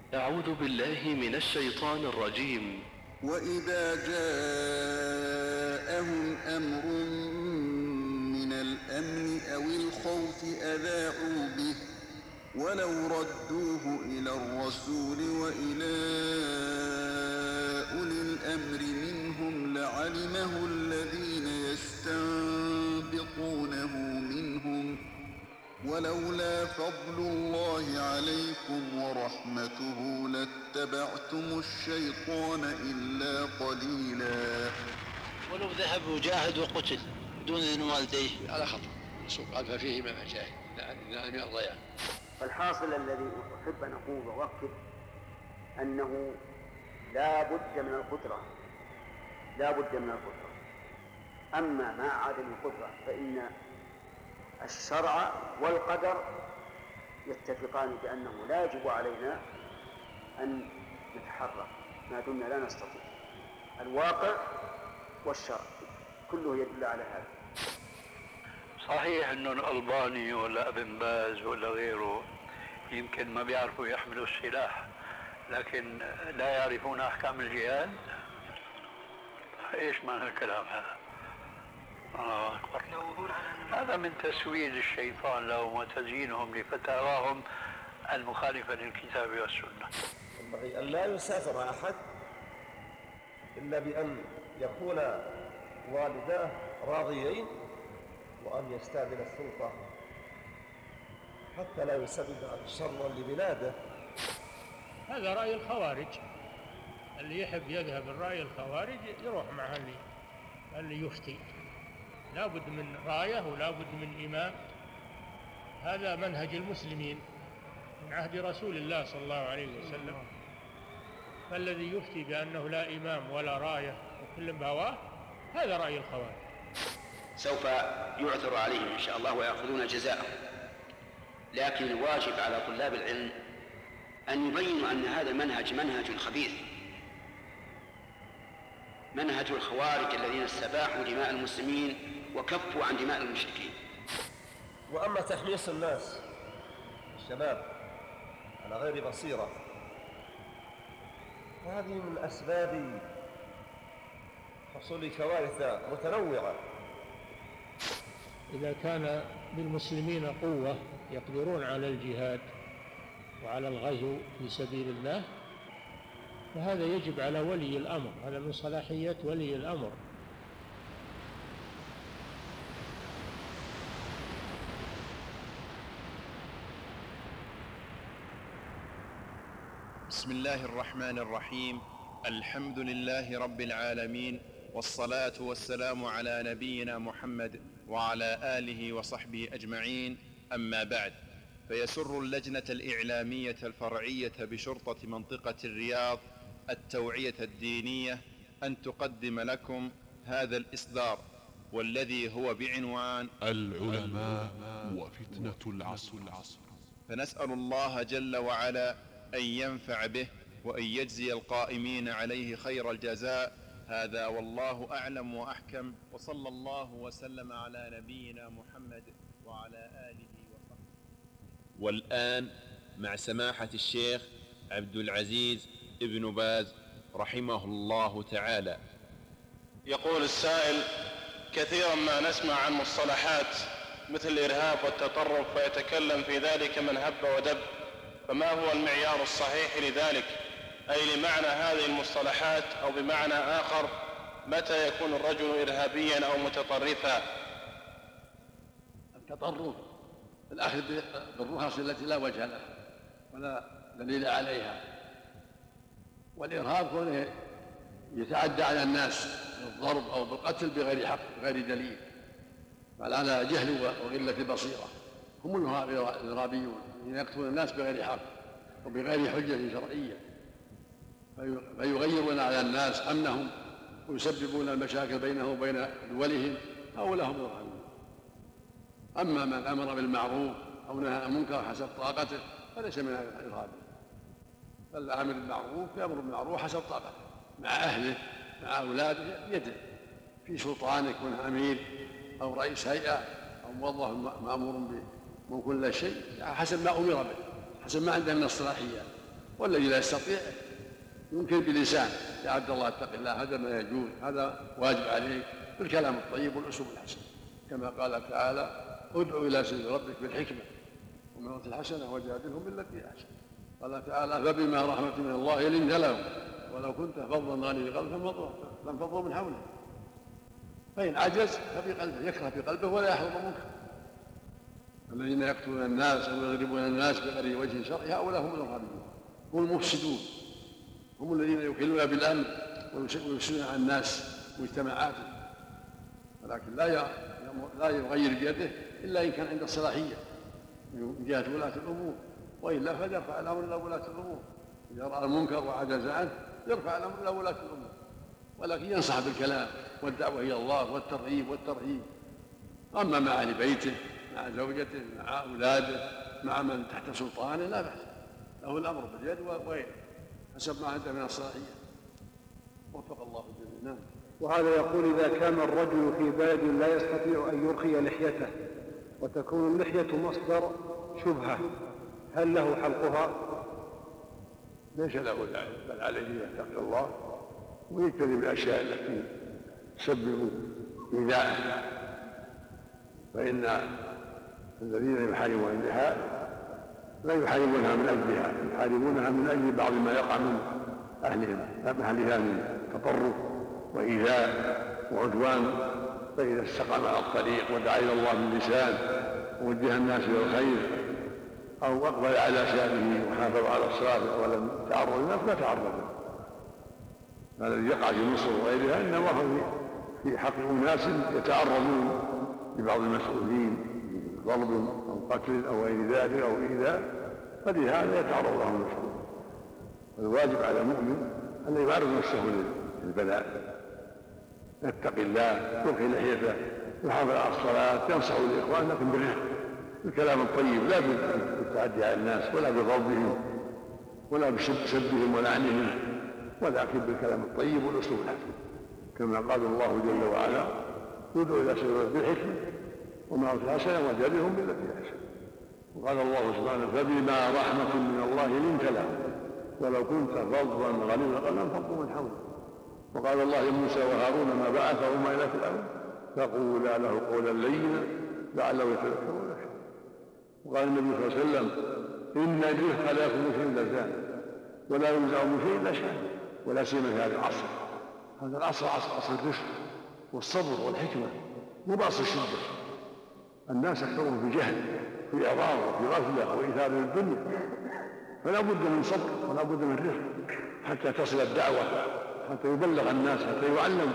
أعوذ بالله من الشيطان الرجيم. وإذا جاءهم أمر من الأمن أو الخوف أذاعوا به ولو ردوه إلى الرسول وإلى أولي الأمر منهم لعلمه الذين يستنبطونه منهم ولولا فضل الله عليكم ورحمته لاتبعتم الشيطان إلا قليلا. ولو ذهب وجاهد وقتل دون إذن والديه على خطأ، قال ففيه من مجاهد لا من الضياع. الحاصل الذي أحب أن أقول وأؤكد أنه لا بد من القدرة، لا بد من القدرة. أما مع عدم القدرة فإن الشرع والقدر يتفقان بأنه لا يجب علينا أن نتحرك ما دمنا لا نستطيع. الواقع والشرع كله يدل على هذا. صحيح أنه الألباني ولا ابن باز ولا غيره يمكن ما بيعرفوا يحملوا السلاح، لكن لا يعرفون أحكام الجهاد. إيش معنى الكلام هذا؟ أكبر. هذا من تسويد الشيطان لهم وتزيينهم لفتاواهم المخالفة للكتاب والسنة. ينبغي أن لا يسافر أحد إلا بأن يكون والداه راضيين وأن يستأذن السلطة حتى لا يسبب شرا لبلاده. هذا رأي الخوارج، اللي يحب يذهب الرأي الخوارج يروح مع اللي يفتي. لا بد من راية ولا بد من إمام. هذا منهج المسلمين من عهد رسول الله صلى الله عليه وسلم. فالذي يفتي بأنه لا إمام ولا راية وكل بهواه هذا رأي الخوارج. سوف يعثر عليهم إن شاء الله ويأخذون جزاءهم، لكن الواجب على طلاب العلم أن يبينوا أن هذا المنهج منهج خبيث، منهج الخوارج الذين استباحوا دماء المسلمين وكفوا عن دماء المشركين. وأما تحميص الناس الشباب على غير بصيرة فهذه من أسباب حصول كوارث متنوعة. إذا كان بالمسلمين قوة يقدرون على الجهاد وعلى الغزو في سبيل الله فهذا يجب على ولي الأمر، هذا من صلاحيات ولي الأمر. بسم الله الرحمن الرحيم. الحمد لله رب العالمين، والصلاة والسلام على نبينا محمد وعلى آله وصحبه أجمعين. أما بعد، فيسر اللجنة الإعلامية الفرعية بشرطة منطقة الرياض التوعية الدينية أن تقدم لكم هذا الإصدار، والذي هو بعنوان العلماء وفتنة العصر. فنسأل الله جل وعلا أن ينفع به وأن يجزي القائمين عليه خير الجزاء. هذا والله أعلم وأحكم، وصلى الله وسلم على نبينا محمد وعلى آله وصحبه. والآن مع سماحة الشيخ عبد العزيز ابن باز رحمه الله تعالى. يقول السائل: كثيرا ما نسمع عن مصطلحات مثل الإرهاب والتطرف ويتكلم في ذلك من هب ودب، فما هو المعيار الصحيح لذلك؟ أي لمعنى هذه المصطلحات، أو بمعنى آخر متى يكون الرجل إرهابيا أو متطرفا؟ التطرف الأخذ بالرخص التي لا وجه لها ولا دليل عليها، والإرهاب كونه يتعدى على الناس بالضرب أو بالقتل بغير حق بغير دليل، بل على جهل وقلة بصيرة. هم الإرهابيون الذين يقتلون الناس بغير حق وبغير حجة شرعية، فيغيرون على الناس أمنهم ويسببون المشاكل بينهم وبين دولهم، هؤلاء هم الإرهابيون. أما من أمر بالمعروف أو نهى عن المنكر حسب طاقته فليس من الإرهابيين، بل العامل بالمعروف يأمر بالمعروف حسب طاقته مع أهله مع أولاده بيده، في سلطان يكون أمير أو رئيس هيئة أو موظف مأمور من كل شيء حسب ما أمر به، حسب ما عنده من الصلاحيات. والذي لا يستطيع يمكن بلسان: يا عبد الله اتق الله، هذا ما يجوز، هذا واجب عليك، بالكلام الطيب والاسلوب الحسن، كما قال تعالى: ادع الى سبيل ربك بالحكمه والموعظه الحسنه وجادلهم بالتي احسن. قال تعالى: فبما رحمه من الله لنت لهم ولو كنت فظا غني القلب لانفضوا من حولك. فإن عجز ففي قلبه، يكره في قلبه ولا يحضر منكر. الذين يقتلون الناس أو يضربون الناس بغير وجه شرعي هؤلاء هم الإرهابيون، هم المفسدون، هم الذين يخلون بالأمن ويفسدون على الناس ومجتمعاتهم، ولكن لا يغير بيده إلا إن كان عنده صلاحية من جهة ولاة الأمور، وإلا فليرفع الأمر إلى ولاة الأمور. إذا رأى المنكر وعجز عنه يرفع الأمر إلى ولاة الأمور، ولكن ينصح بالكلام والدعوة إلى الله والترغيب والترهيب. أما مع أهل بيته، مع زوجته، مع أولاده، مع من تحت سلطانه لا بأس، له الأمر باليد وغيره حسب ما عنده من الصلاحية. وفق الله الجميع. نعم. وهذا يقول: إذا كان الرجل في بلد لا يستطيع أن يرخي لحيته وتكون اللحية مصدر شبهة، هل له حلقها؟ ليس له ذلك، بل عليه أن يتقي الله ويجتنب الأشياء التي تسبب إيذاءه، فإن الذين يحاربون اللحى لا يحاربونها من أجلها، يحاربونها من أجل بعض ما يقع من أهلها من تطرف وإيذاء وعدوان. فإذا استقام على الطريق ودعا إلى الله باللسان ووجه الناس إلى الخير أو أقبل على شأنه وحافظ على الصلاة ولم يتعرض للناس لا تعرض. هذا الذي يقع في مصر وغيرها إنما هو في حق أناس يتعرضون لبعض المسؤولين بضرب أو قتل أو غير ذلك أو إيذاء، فلهذا يتعرض لهم المسؤول. الواجب على المؤمن أن يعرض نفسه للبلاء، يتقي الله، يرخي لحيته، يحافظ على الصلاة، ينصح الإخوان لكن بالرفق، بالكلام الطيب، لا بالتعدي على الناس ولا بضربهم ولا بسبهم ولعنهم، ولكن بالكلام الطيب والأسلوب الحسن، كما قال الله جل وعلا: ادعوا إلى سبيل ربك بالحكمة والموعظة الحسنة وجادلهم بالتي أحسن. وقال الله سبحانه: فبما رحمة من الله لنت لهم ولو كنت فظا غليظ القلب لانفضوا من حولك. وقال الله لموسى وهارون ما بعثهما إلى فرعون فقولا له قولا لينا لعله يتذكر ويخشى. وقال النبي صلى الله عليه وسلم: إن الرفق لا يكون شيء إلا زانه ولا ينزع من شيء إلا شأنه، ولا سيما في هذا العصر. هذا العصر عصر الرفق والصبر والحكمة، مو بعصر الشدة. الناس أكثرهم في جهل، في إعراض وفي غفلة وإيثار للدنيا، فلا بد من صبر ولا بد من رفق حتى تصل الدعوة، حتى يبلغ الناس، حتى يعلم.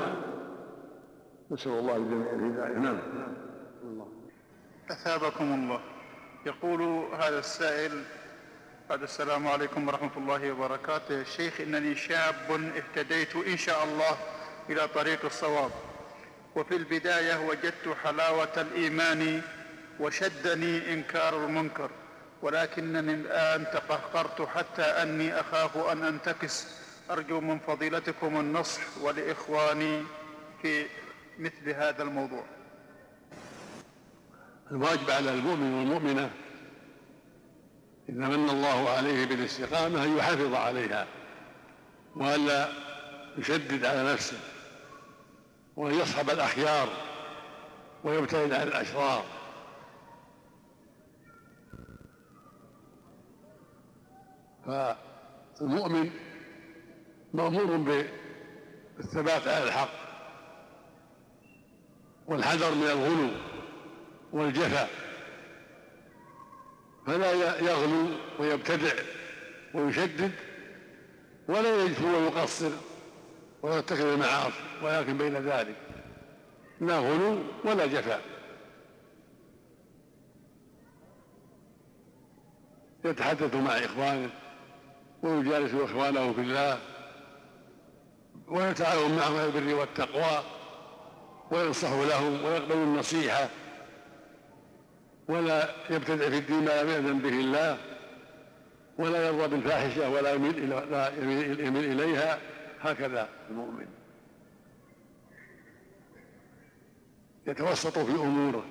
نسأل الله الجميع الهداية. نعم. أثابكم الله. يقول هذا السائل: بعد السلام عليكم ورحمة الله وبركاته. يا شيخ، إنني شاب اهتديت إن شاء الله إلى طريق الصواب، وفي البداية وجدت حلاوة الإيمان وشدني إنكار المنكر، ولكنني الآن تقهقرت حتى أني أخاف أن أنتكس. أرجو من فضيلتكم النصح ولإخواني في مثل هذا الموضوع. الواجب على المؤمن والمؤمنة إذا من الله عليه بالاستقامة أن يحافظ عليها وألا يشدد على نفسه، وأن يصحب الأخيار ويبتعد عن الأشرار. فالمؤمن مأمور بالثبات على الحق والحذر من الغلو والجفا، فلا يغلو ويبتدع ويشدد ولا يجفو ويقصر ويرتكب المعاصي، ولكن بين ذلك لا غلو ولا جفا. يتحدث مع إخوانه ويجالس إخوانه في الله ويتعاون معهم على البر والتقوى وينصح لهم ويقبل النصيحة، ولا يبتدع في الدين ما لم يأذن به الله، ولا يرضى بالفاحشة ولا يميل إليها. هكذا المؤمن يتوسط في أموره،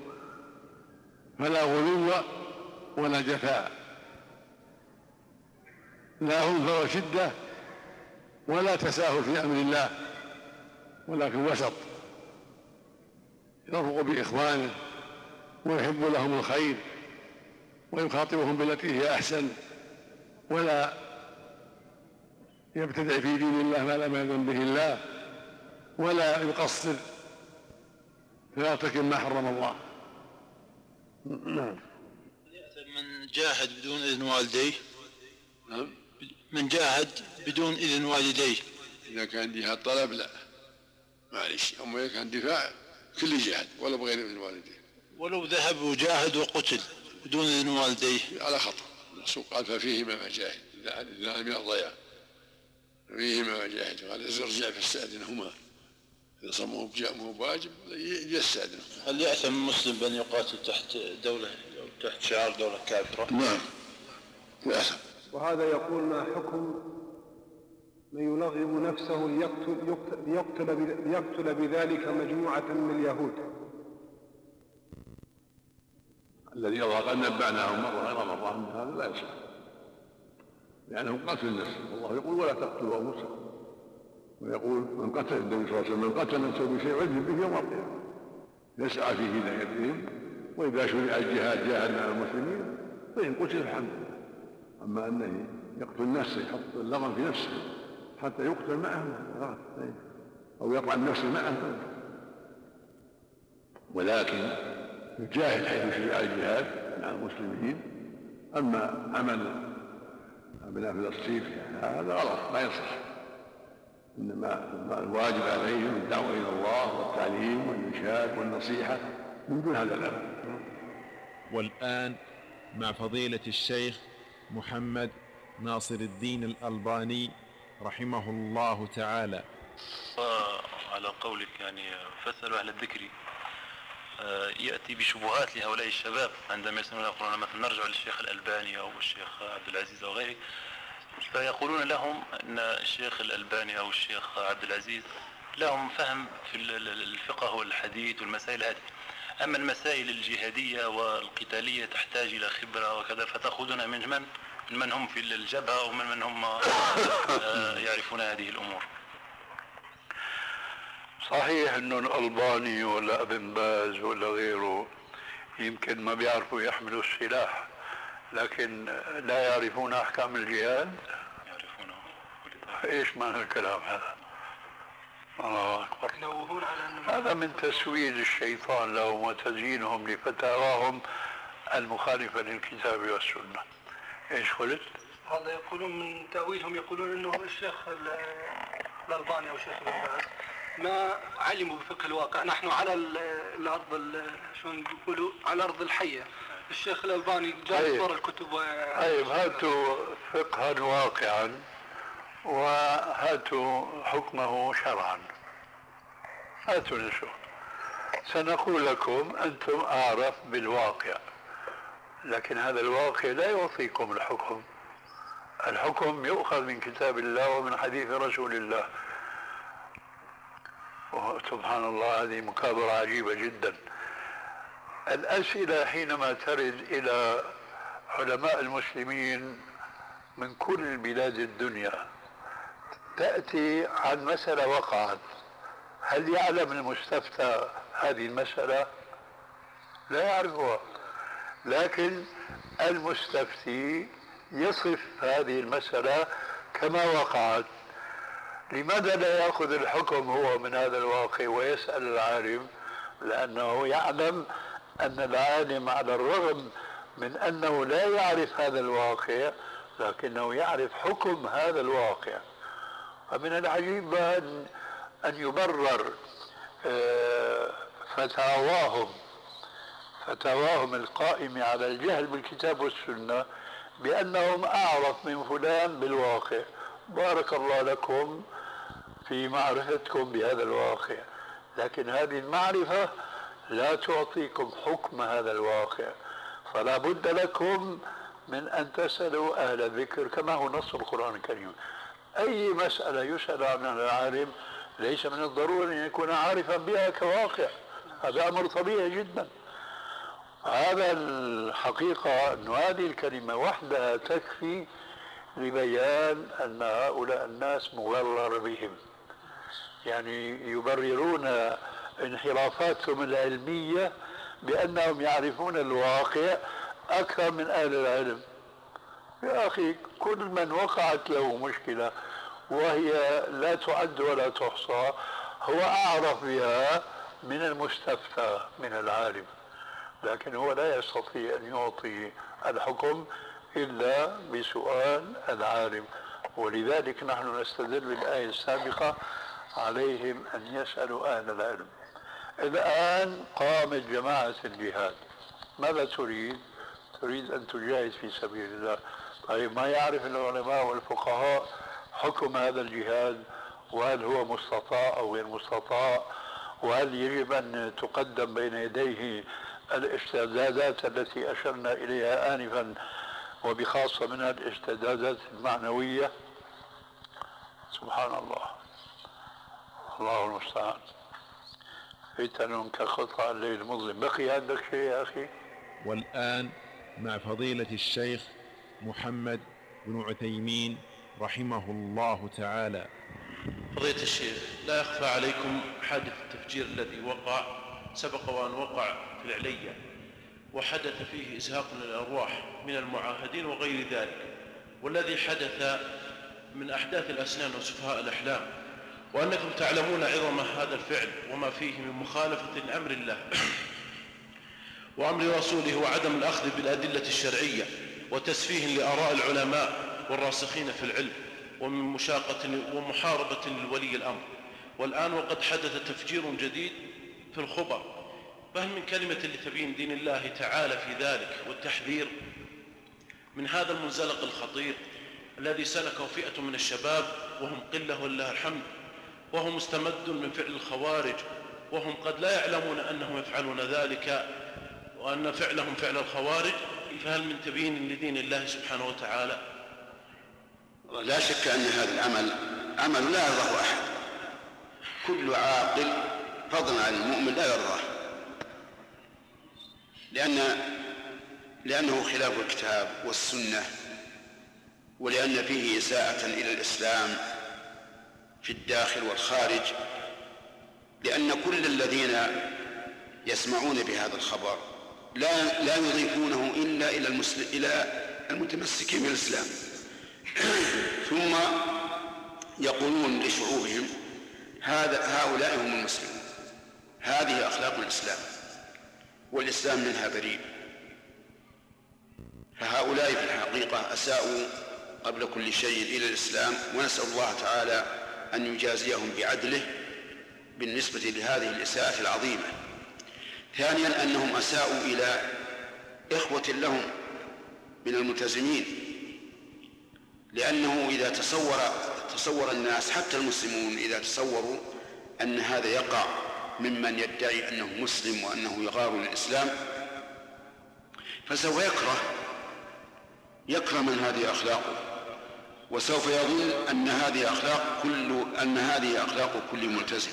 فلا غلو ولا جفاء، لا عنف وشدة ولا تساهل في أمر الله، ولكن وسط، يرفق بإخوانه ويحب لهم الخير ويخاطبهم بالتي هي أحسن، ولا يبتدع في دين الله ما لم يأذن به الله، ولا يقصر فيرتكب ما حرم الله. نعم. من جاهد بدون إذن والديه، من جاهد بدون إذن والديه، إذا كان جهاد طلب لا معلش، أما إذا كان دفاع كل جهاد ولا بغير إذن والديه. ولو ذهب وجاهد وقتل بدون إذن والديه على خطأ. الرسول قال ففيهما مجاهد إذا من الضياع، فيهما مجاهد، قال ارجع فاستأذنهما، إذا صموا بجامه بواجب يستأذنهم. هل يأثم المسلم بأن يقاتل تحت دولة أو تحت شعار دولة كافرة؟ نعم يأثم. وهذا يقول ما حكم من يلغم نفسه ليقتل بذلك مجموعة من اليهود؟ الذي يظهر قد نبعناهم مرة غير مرة من هذا لا يصح، لأنه قتل النفس، والله يقول ولا تقتلوا أنفسكم، ويقول من قتل النبي صلى الله عليه وسلم من قتل نفسه بشيء عذب به يوم القيامة، يسعى في هدايتهم، وإذا شرع الجهاد جاهد مع المسلمين فإن قتل الحمد لله. أما أنه يقتل نفسه، يحط اللغم في نفسه حتى يقتل معه أو يطعن نفسه معه، ولكن يجاهد حيث شرع الجهاد مع المسلمين. أما عمل أبناء فلسطين هذا غلط ما يصح، إنما الواجب عليهم الدعوة إلى الله والتعليم والإرشاد والنصيحة من دون هذا الأمر. والآن مع فضيلة الشيخ محمد ناصر الدين الألباني رحمه الله تعالى. على قولك يعني فاسألوا أهل الذكر، يأتي بشبهات لهؤلاء الشباب عندما يسمعون يقولون مثلا نرجع للشيخ الألباني أو الشيخ عبد العزيز أو غيره، فيقولون لهم أن الشيخ الألباني أو الشيخ عبد العزيز لهم فهم في الفقه والحديث والمسائل هذه، أما المسائل الجهادية والقتالية تحتاج إلى خبرة وكذا، فتأخذون من هم في الجبهة ومن هم يعرفون هذه الأمور. صحيح انه الألباني ولا ابن باز ولا غيره يمكن ما بيعرفوا يحملوا السلاح، لكن لا يعرفون احكام الجهاد. يعرفونه. ايش معنى الكلام هذا؟ الله اكبر. هذا من تسويد الشيطان لهم وتزيينهم لفتاواهم المخالفة للكتاب والسنة. ايش قلت؟ هذا يقولون من تأويلهم، يقولون انه الشيخ الألباني او الشيخ ابن باز ما علموا بفقه الواقع. نحن على الارض شلون يقولوا على الارض الحيه، الشيخ الألباني جاب صور الكتب طيب هاتوا فقها واقعا وهاتوا حكمه شرعا، هاتوا نشوف. سنقول لكم انتم اعرف بالواقع، لكن هذا الواقع لا يعطيكم الحكم. الحكم يؤخذ من كتاب الله ومن حديث رسول الله. سبحان الله، هذه مكابرة عجيبة جدا. الأسئلة حينما ترد إلى علماء المسلمين من كل بلاد الدنيا تأتي عن مسألة وقعت، هل يعلم المستفتى هذه المسألة؟ لا يعرفها، لكن المستفتي يصف هذه المسألة كما وقعت. لماذا لا يأخذ الحكم هو من هذا الواقع ويسأل العالم؟ لأنه يعلم أن العالم على الرغم من أنه لا يعرف هذا الواقع لكنه يعرف حكم هذا الواقع. فمن العجيب أن يبرر فتاواهم القائمة على الجهل بالكتاب والسنة بأنهم أعرف من فلان بالواقع. بارك الله لكم في معرفتكم بهذا الواقع، لكن هذه المعرفة لا تعطيكم حكم هذا الواقع، فلا بد لكم من أن تسألوا أهل الذكر كما هو نص القرآن الكريم. أي مسألة يسأل عنها العالم ليس من الضروري أن يكون عارفا بها كواقع، هذا أمر طبيعي جدا. هذا الحقيقة أن هذه الكلمة وحدها تكفي لبيان أن هؤلاء الناس مغرر بهم، يعني يبررون انحرافاتهم العلمية بأنهم يعرفون الواقع أكثر من أهل العلم. يا أخي، كل من وقعت له مشكلة وهي لا تعد ولا تحصى هو أعرف بها من المستفتى من العالم، لكن هو لا يستطيع أن يعطي الحكم إلا بسؤال العالم. ولذلك نحن نستدل بالآية السابقة عليهم أن يسألوا أهل العلم. الآن قامت جماعة الجهاد، ماذا تريد؟ تريد أن تجاهد في سبيل الله. طيب، ما يعرف العلماء والفقهاء حكم هذا الجهاد، وهل هو مستطاع أو غير مستطاع، وهل يجب أن تقدم بين يديه الاستعدادات التي أشرنا إليها آنفا، وبخاصة منها الاستعدادات المعنوية. سبحان الله، الله المستعان. فتن كقطع الليل المظلم. بقي عندك شيء يا أخي؟ والآن مع فضيلة الشيخ محمد بن عثيمين رحمه الله تعالى. فضيلة الشيخ، لا يخفى عليكم حادث التفجير الذي وقع سبق وأن وقع في العلية، وحدث فيه إزهاق للأرواح من المعاهدين وغير ذلك، والذي حدث من أحداث الأسنان وسفهاء الأحلام، وأنكم تعلمون عظم هذا الفعل وما فيه من مخالفة لأمر الله وأمر رسوله، وعدم الأخذ بالأدلة الشرعية، وتسفيه لآراء العلماء والراسخين في العلم، ومن مشاقة ومحاربة لولي الأمر. والآن وقد حدث تفجير جديد في الخبر، فهل من كلمة لتبيين دين الله تعالى في ذلك والتحذير من هذا المنزلق الخطير الذي سلكه فئة من الشباب، وهم قلة ولله الحمد، وهو مستمد من فعل الخوارج، وهم قد لا يعلمون أنهم يفعلون ذلك وأن فعلهم فعل الخوارج، فهل من تبيين لدين الله سبحانه وتعالى؟ لا شك أن هذا العمل عمل لا يرضاه أحد، كل عاقل فضلا عن المؤمن لا يرضاه، لأنه خلاف الكتاب والسنة، ولأن فيه إساءة إلى الإسلام في الداخل والخارج، لأن كل الذين يسمعون بهذا الخبر لا يضيفونه إلا إلى المتمسكين بالإسلام، ثم يقولون لشعوبهم هؤلاء هم المسلمون، هذه أخلاق الإسلام، والإسلام منها بريء. فهؤلاء في الحقيقة أساءوا قبل كل شيء إلى الإسلام، ونسأل الله تعالى أن يجازيهم بعدله بالنسبة لهذه الإساءة العظيمة. ثانيا، أنهم أساءوا إلى إخوة لهم من الملتزمين، لأنه إذا تصور الناس حتى المسلمون إذا تصوروا أن هذا يقع ممن يدعي أنه مسلم وأنه يغار للإسلام، فسوف يكره من هذه أخلاقه، وسوف يظن أن هذه أخلاق كل ملتزم.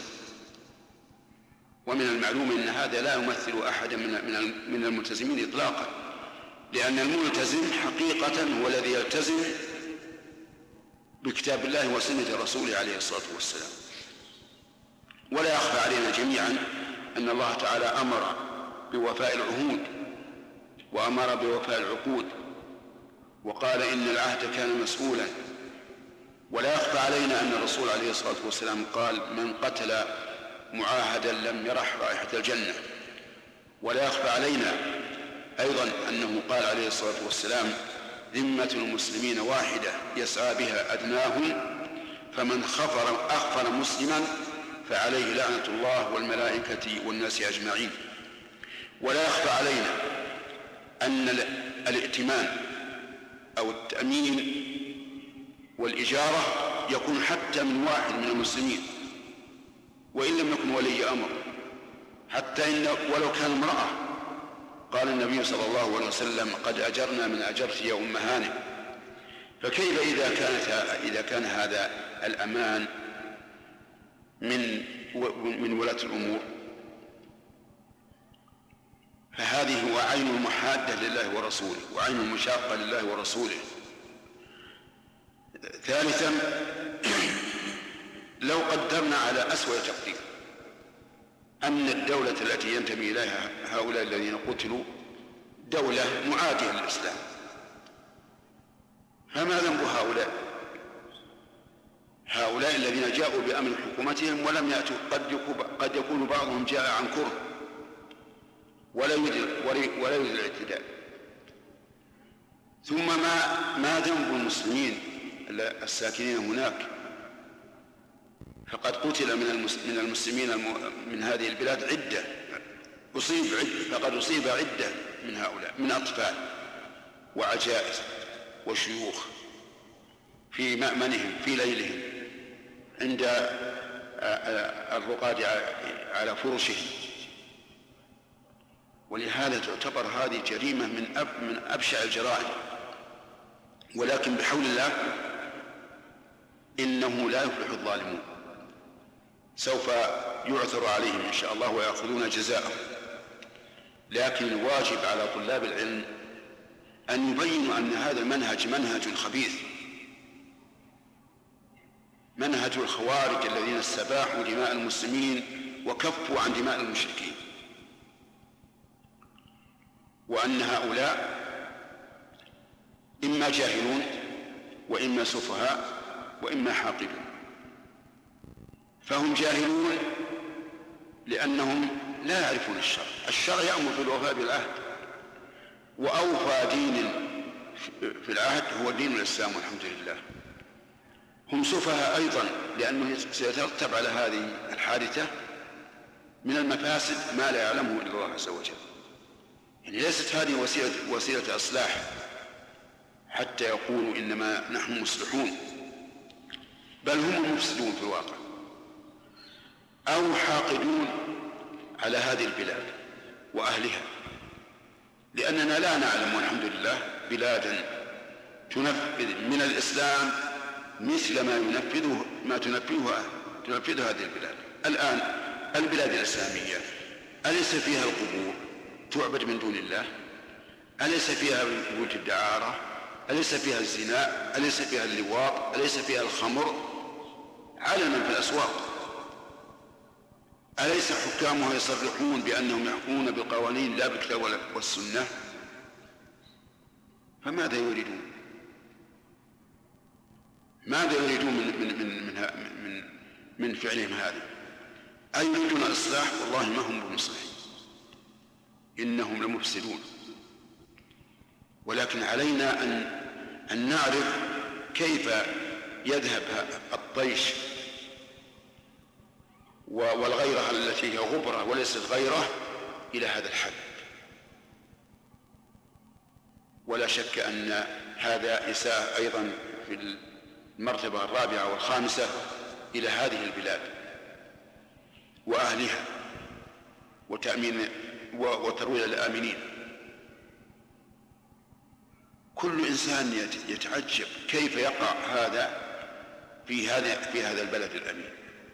ومن المعلوم أن هذا لا يمثل أحدا من الملتزمين إطلاقا، لأن الملتزم حقيقة هو الذي يلتزم بكتاب الله وسنة رسوله عليه الصلاة والسلام. ولا يخفى علينا جميعا أن الله تعالى أمر بوفاء العهود وأمر بوفاء العقود، وقال إن العهد كان مسؤولا. ولا يخفى علينا أن الرسول عليه الصلاة والسلام قال من قتل معاهدا لم يرح رائحة الجنة. ولا يخفى علينا أيضا أنه قال عليه الصلاة والسلام ذمة المسلمين واحدة يسعى بها أدناهم، فمن أغفر مسلما فعليه لعنة الله والملائكة والناس أجمعين. ولا يخفى علينا أن الائتمان أو التأمين والإجارة يكون حتى من واحد من المسلمين، وإن لم يكن ولي أمر، حتى إن ولو كان امرأة. قال النبي صلى الله عليه وسلم قد أجرنا من أجرت يا أم هانئ. فكيف إذا كان هذا الأمان من ولاة الأمور؟ فهذه هو عين المحادة لله ورسوله وعين المشاقة لله ورسوله. ثالثا، لو قدرنا على أسوأ تقدير أن الدولة التي ينتمي إليها هؤلاء الذين قتلوا دولة معادية للإسلام، فما ذنب هؤلاء الذين جاءوا بأمر حكومتهم ولم يأتوا؟ قد يكون بعضهم جاء عن كره ولا يريد الاعتداء. ثم ما ذنب المسلمين الساكنين هناك؟ فقد قتل من المسلمين من هذه البلاد عدة، فقد أصيب عدة من هؤلاء، من أطفال وعجائز وشيوخ في مأمنهم في ليلهم عند الرقاد على فرشهم. ولهذا تعتبر هذه جريمة من أبشع الجرائم. ولكن بحول الله إنه لا يفلح الظالمون، سوف يعثر عليهم إن شاء الله ويأخذون جزاءهم. لكن الواجب على طلاب العلم أن يبينوا أن هذا المنهج منهج خبيث، منهج الخوارج الذين استباحوا دماء المسلمين وكفوا عن دماء المشركين، وأن هؤلاء إما جاهلون وإما سفهاء وإما حاقدون. فهم جاهلون لأنهم لا يعرفون الشرع يأمر بالوفاء بالعهد، وأوفى دين في العهد هو دين الإسلام والحمد لله. هم سفهاء أيضا لأنه سيترتب على هذه الحادثة من المفاسد ما لا يعلمه إلا الله عز وجل. يعني ليست هذه وسيلة إصلاح حتى يقولوا إنما نحن مصلحون، بل هم المفسدون في الواقع، أو حاقدون على هذه البلاد وأهلها، لأننا لا نعلم والحمد لله بلادا تنفذ من الإسلام مثل ما تنفذه هذه البلاد. الآن البلاد الإسلامية أليس فيها القبور تعبد من دون الله؟ أليس فيها بيوت الدعارة؟ أليس فيها الزنا؟ أليس فيها اللواط؟ أليس فيها الخمر علنا في الأسواق؟ أليس حكامها يصرحون بأنهم يحكمون بقوانين لا بالكتاب والسنة؟ فماذا يريدون؟ ماذا يريدون من فعلهم هذا؟ أي يريدون الإصلاح؟ والله ما هم بمصلحين، إنهم لمفسدون. ولكن علينا أن نعرف كيف يذهب الطيش والغيرة التي هي غبرة وليست غيرة إلى هذا الحد. ولا شك أن هذا إساءة أيضا في المرتبة الرابعة والخامسة إلى هذه البلاد وأهلها وتأمين وترويع الآمنين. كل إنسان يتعجب كيف يقع هذا في هذا البلد الأمين.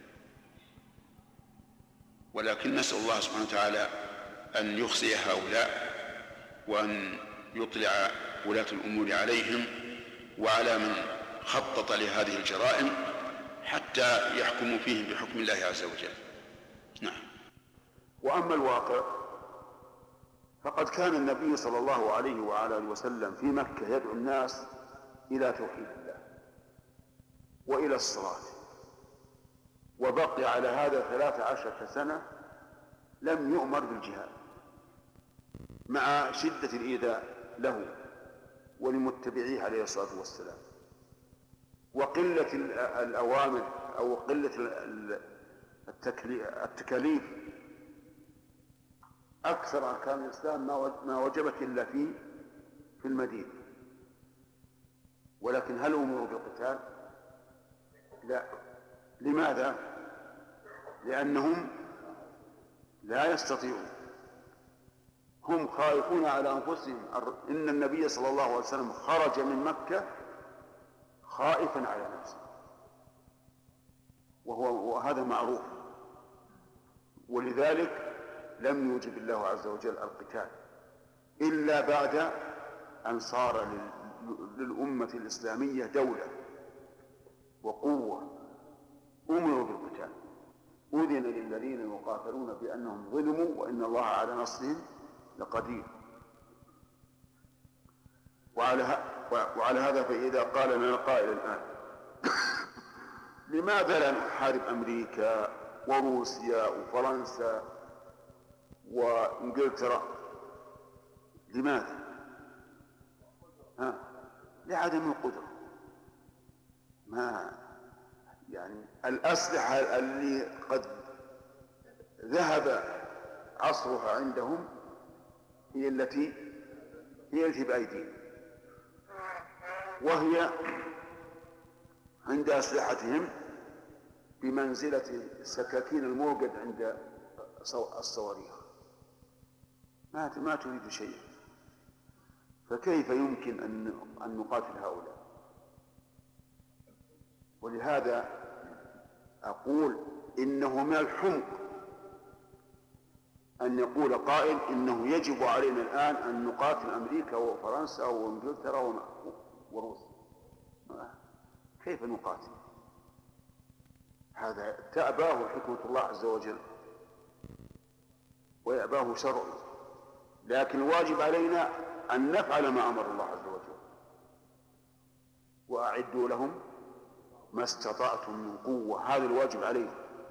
ولكن نسأل الله سبحانه وتعالى أن يخزي هؤلاء وأن يطلع ولاة الأمور عليهم وعلى من خطط لهذه الجرائم حتى يحكموا فيهم بحكم الله عز وجل. نعم. وأما الواقع فقد كان النبي صلى الله عليه وعلى آله وسلم في مكة يدعو الناس إلى توحيد الله وإلى الصلاة، وبقي على هذا 13 سنة لم يؤمر بالجهاد مع شدة الإيذاء له ولمتبعيه عليه الصلاة والسلام، وقلة الأوامر أو قلة التكاليف. أكثر أركان الإسلام ما وجبت إلا في المدينة. ولكن هل أمروا بالقتال؟ لا. لماذا؟ لأنهم لا يستطيعون، هم خائفون على أنفسهم. إن النبي صلى الله عليه وسلم خرج من مكة خائفا على نفسه، وهذا معروف. ولذلك لم يوجب الله عز وجل القتال إلا بعد أن صار للأمة الإسلامية دولة وقوة أمروا بالقتال، أذن للذين يقاتلون بأنهم ظلموا وإن الله على نصرهم لقدير. وعلى هذا فإذا قال لنا قائل الآن لماذا لا نحارب أمريكا وروسيا وفرنسا وإنجلترا؟ لماذا؟ لعدم القدرة. ما يعني الأسلحة اللي قد ذهب عصرها عندهم هي التي بأيديهم، وهي عند أسلحتهم بمنزلة السكاكين الموقد عند الصواريخ. ما تريد شيء، فكيف يمكن أن نقاتل هؤلاء؟ ولهذا أقول إنه من الحمق أن يقول قائل إنه يجب علينا الآن أن نقاتل أمريكا وفرنسا وإنجلترا وروسيا. كيف نقاتل؟ هذا تأباه حكمة الله عز وجل ويأباه شرعه، لكن الواجب علينا أن نفعل ما أمر الله عز وجل. وأعدوا لهم ما استطعتم من قوة، هذا الواجب علينا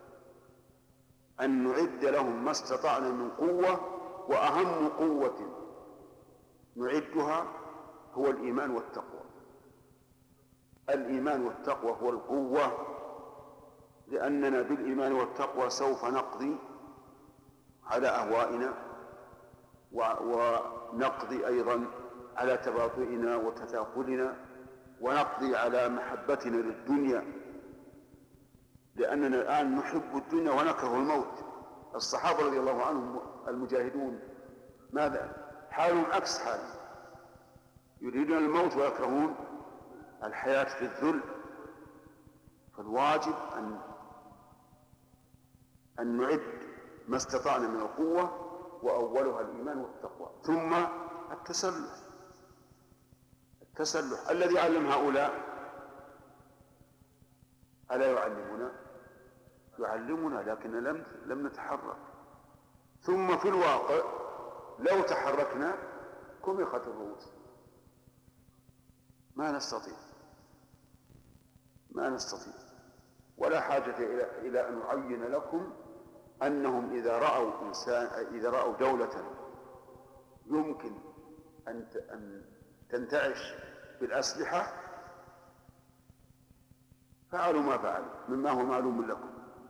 أن نعد لهم ما استطعنا من قوة، وأهم قوة نعدها هو الإيمان والتقوى. الإيمان والتقوى هو القوة، لأننا بالإيمان والتقوى سوف نقضي على أهوائنا ونقضي أيضا على تباطؤنا وتثاقلنا، ونقضي على محبتنا للدنيا، لأننا الآن نحب الدنيا ونكره الموت. الصحابة رضي الله عنهم المجاهدون ماذا؟ حالهم عكس حالهم، يريدون الموت ويكرهون الحياة في الذل. فالواجب أن نعد ما استطعنا من القوة، وأولها الإيمان والتقوى، ثم التسلح الذي علم هؤلاء ألا يعلمنا لكن لم نتحرك. ثم في الواقع لو تحركنا كمخت الرؤوس. ما نستطيع ولا حاجة إلى أن نعين لكم أنهم إذا رأوا دولة يمكن أن تنتعش بالأسلحة فعلوا ما فعلوا مما هو معلوم لكم.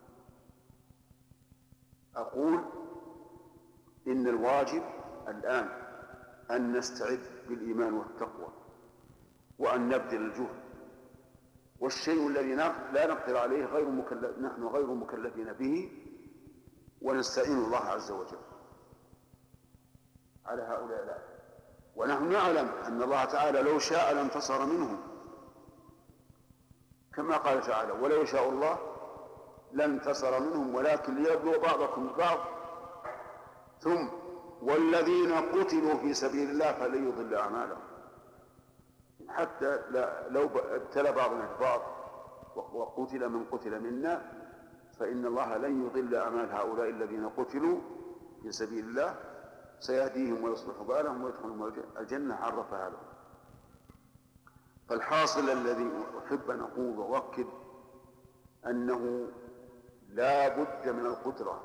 أقول إن الواجب الآن أن نستعد بالإيمان والتقوى، وأن نبذل الجهد، والشيء الذي لا نقدر عليه نحن غير مكلفين به، ونستعين الله عز وجل على هؤلاء. ونحن نعلم أن الله تعالى لو شاء لانتصر منهم، كما قال تعالى: ولو يشاء الله لانتصر منهم ولكن ليبلو بعضكم ببعض. ثم والذين قتلوا في سبيل الله فلن يضل أعمالهم. حتى لو ابتلى بعضنا ببعض وقتل من قتل منا فإن الله لن يضل أعمال هؤلاء الذين قتلوا في سبيل الله، سيهديهم ويصلح بالهم ويدخلهم الجنة عرفها لهم. فالحاصل الذي أحب أن أقول وأؤكد أنه لا بد من القدرة.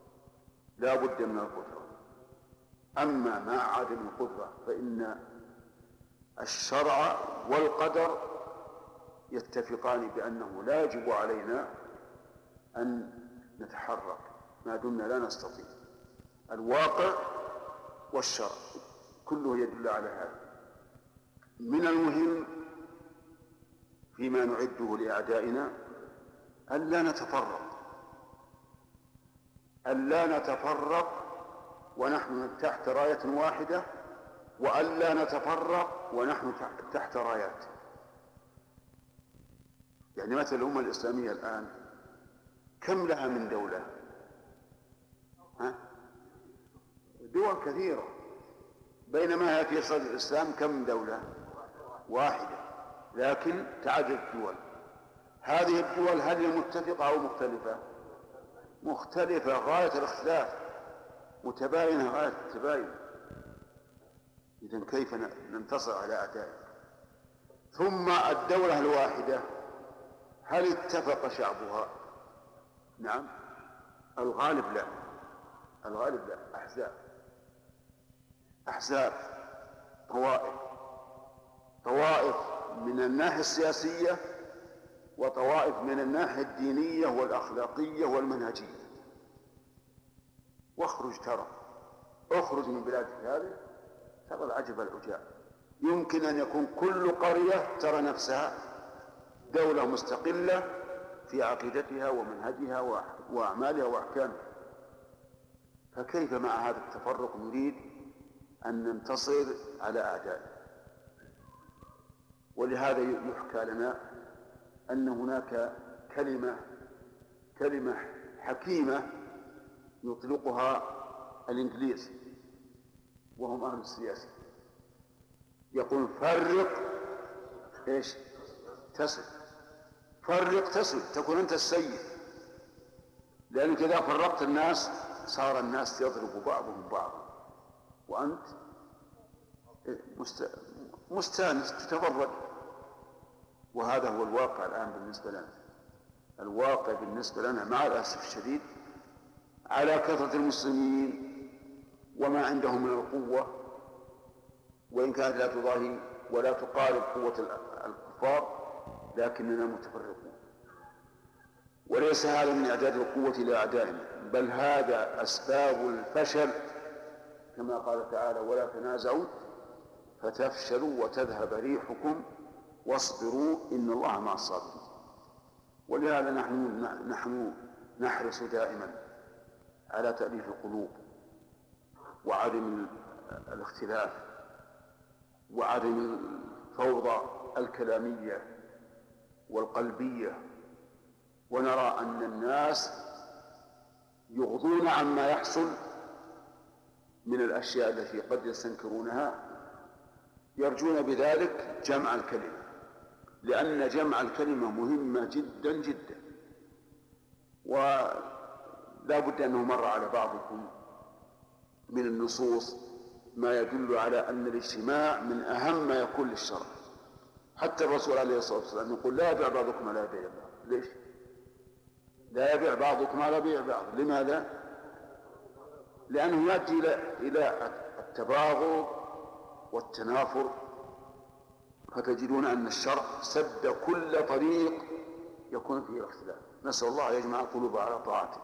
أما مع عدم القدرة فإن الشرع والقدر يتفقان بأنه لا يجب علينا أن نتحرك ما دمنا لا نستطيع. الواقع والشرع كله يدل على هذا. من المهم فيما نعده لأعدائنا ألا نتفرق ونحن تحت راية واحدة، وألا نتفرق ونحن تحت رايات. يعني مثل الأمة الإسلامية الآن كم لها من دولة؟ دول كثيرة، بينما هي في صدر الإسلام كم دولة؟ واحدة، لكن تعدد الدول. هذه الدول هل هي متفقة أو مختلفة؟ مختلفة غاية الاختلاف، متباينة غاية التباين. إذن كيف ننتصر على أعدائنا؟ ثم الدولة الواحدة هل اتفق شعبها؟ نعم. الغالب لا، الغالب لا. أحزاب طوائف من الناحية السياسية، وطوائف من الناحية الدينية والأخلاقية والمنهجية. اخرج من بلادك هذه ترى العجب العجاب. يمكن أن يكون كل قرية ترى نفسها دولة مستقلة في عقيدتها ومنهجها وأعمالها وأحكامها. فكيف مع هذا التفرق نريد أن ننتصر على أعدائنا؟ ولهذا يحكى لنا أن هناك كلمة حكيمة يطلقها الإنجليز وهم أهل السياسة، يقول فرق إيش تسد، فرق تسد، تكون أنت السيد. لأنك إذا فرقت الناس صار الناس يضرب بعضهم بعضا وأنت مستانس تتفرج. وهذا هو الواقع الآن بالنسبة لنا. الواقع بالنسبة لنا مع الأسف الشديد على كثرة المسلمين وما عندهم من القوة، وإن كانت لا تضاهي ولا تقارب قوة الكفار، لكننا متفرقون. وليس هذا من إعداد القوة لأعدائنا، بل هذا أسباب الفشل، كما قال تعالى ولا تنازعوا فتفشلوا وتذهب ريحكم واصبروا إن الله مع الصابرين. ولهذا نحن نحرص دائما على تأليف القلوب وعدم الاختلاف وعدم الفوضى الكلامية والقلبية. ونرى أن الناس يغضون عما يحصل من الأشياء التي قد يستنكرونها، يرجون بذلك جمع الكلمة، لأن جمع الكلمة مهمة جدا جدا. ولا بد أنه مر على بعضكم من النصوص ما يدل على أن الاجتماع من أهم ما يكون للشرع. حتى الرسول عليه الصلاة والسلام يقول لا يبيع بعضكم على بيع بعض. ليش؟ لا يبيع بعضكم على بيع بعض. لماذا؟ لأنه يؤدي إلى التباغض والتنافر. فتجدون أن الشرع سد كل طريق يكون فيه الاختلاف. نسأل الله يجمع القلوب على طاعته.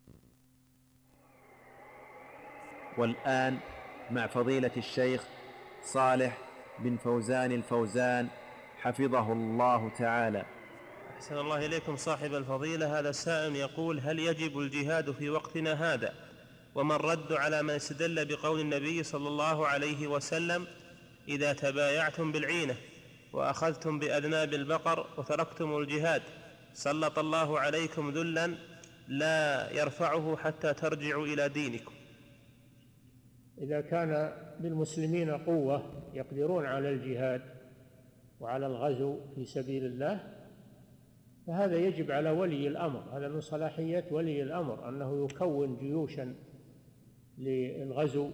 والآن مع فضيلة الشيخ صالح بن فوزان الفوزان حفظه الله تعالى. أحسن الله إليكم صاحب الفضيلة. هذا السائل يقول: هل يجب الجهاد في وقتنا هذا؟ وما الرد على من استدل بقول النبي صلى الله عليه وسلم: إذا تبايعتم بالعينة وأخذتم بأذناب البقر وتركتم الجهاد سلط الله عليكم ذلا لا يرفعه حتى ترجعوا إلى دينكم. إذا كان بالمسلمين قوة يقدرون على الجهاد وعلى الغزو في سبيل الله فهذا يجب على ولي الأمر، هذا من صلاحيات ولي الأمر أنه يكون جيوشا للغزو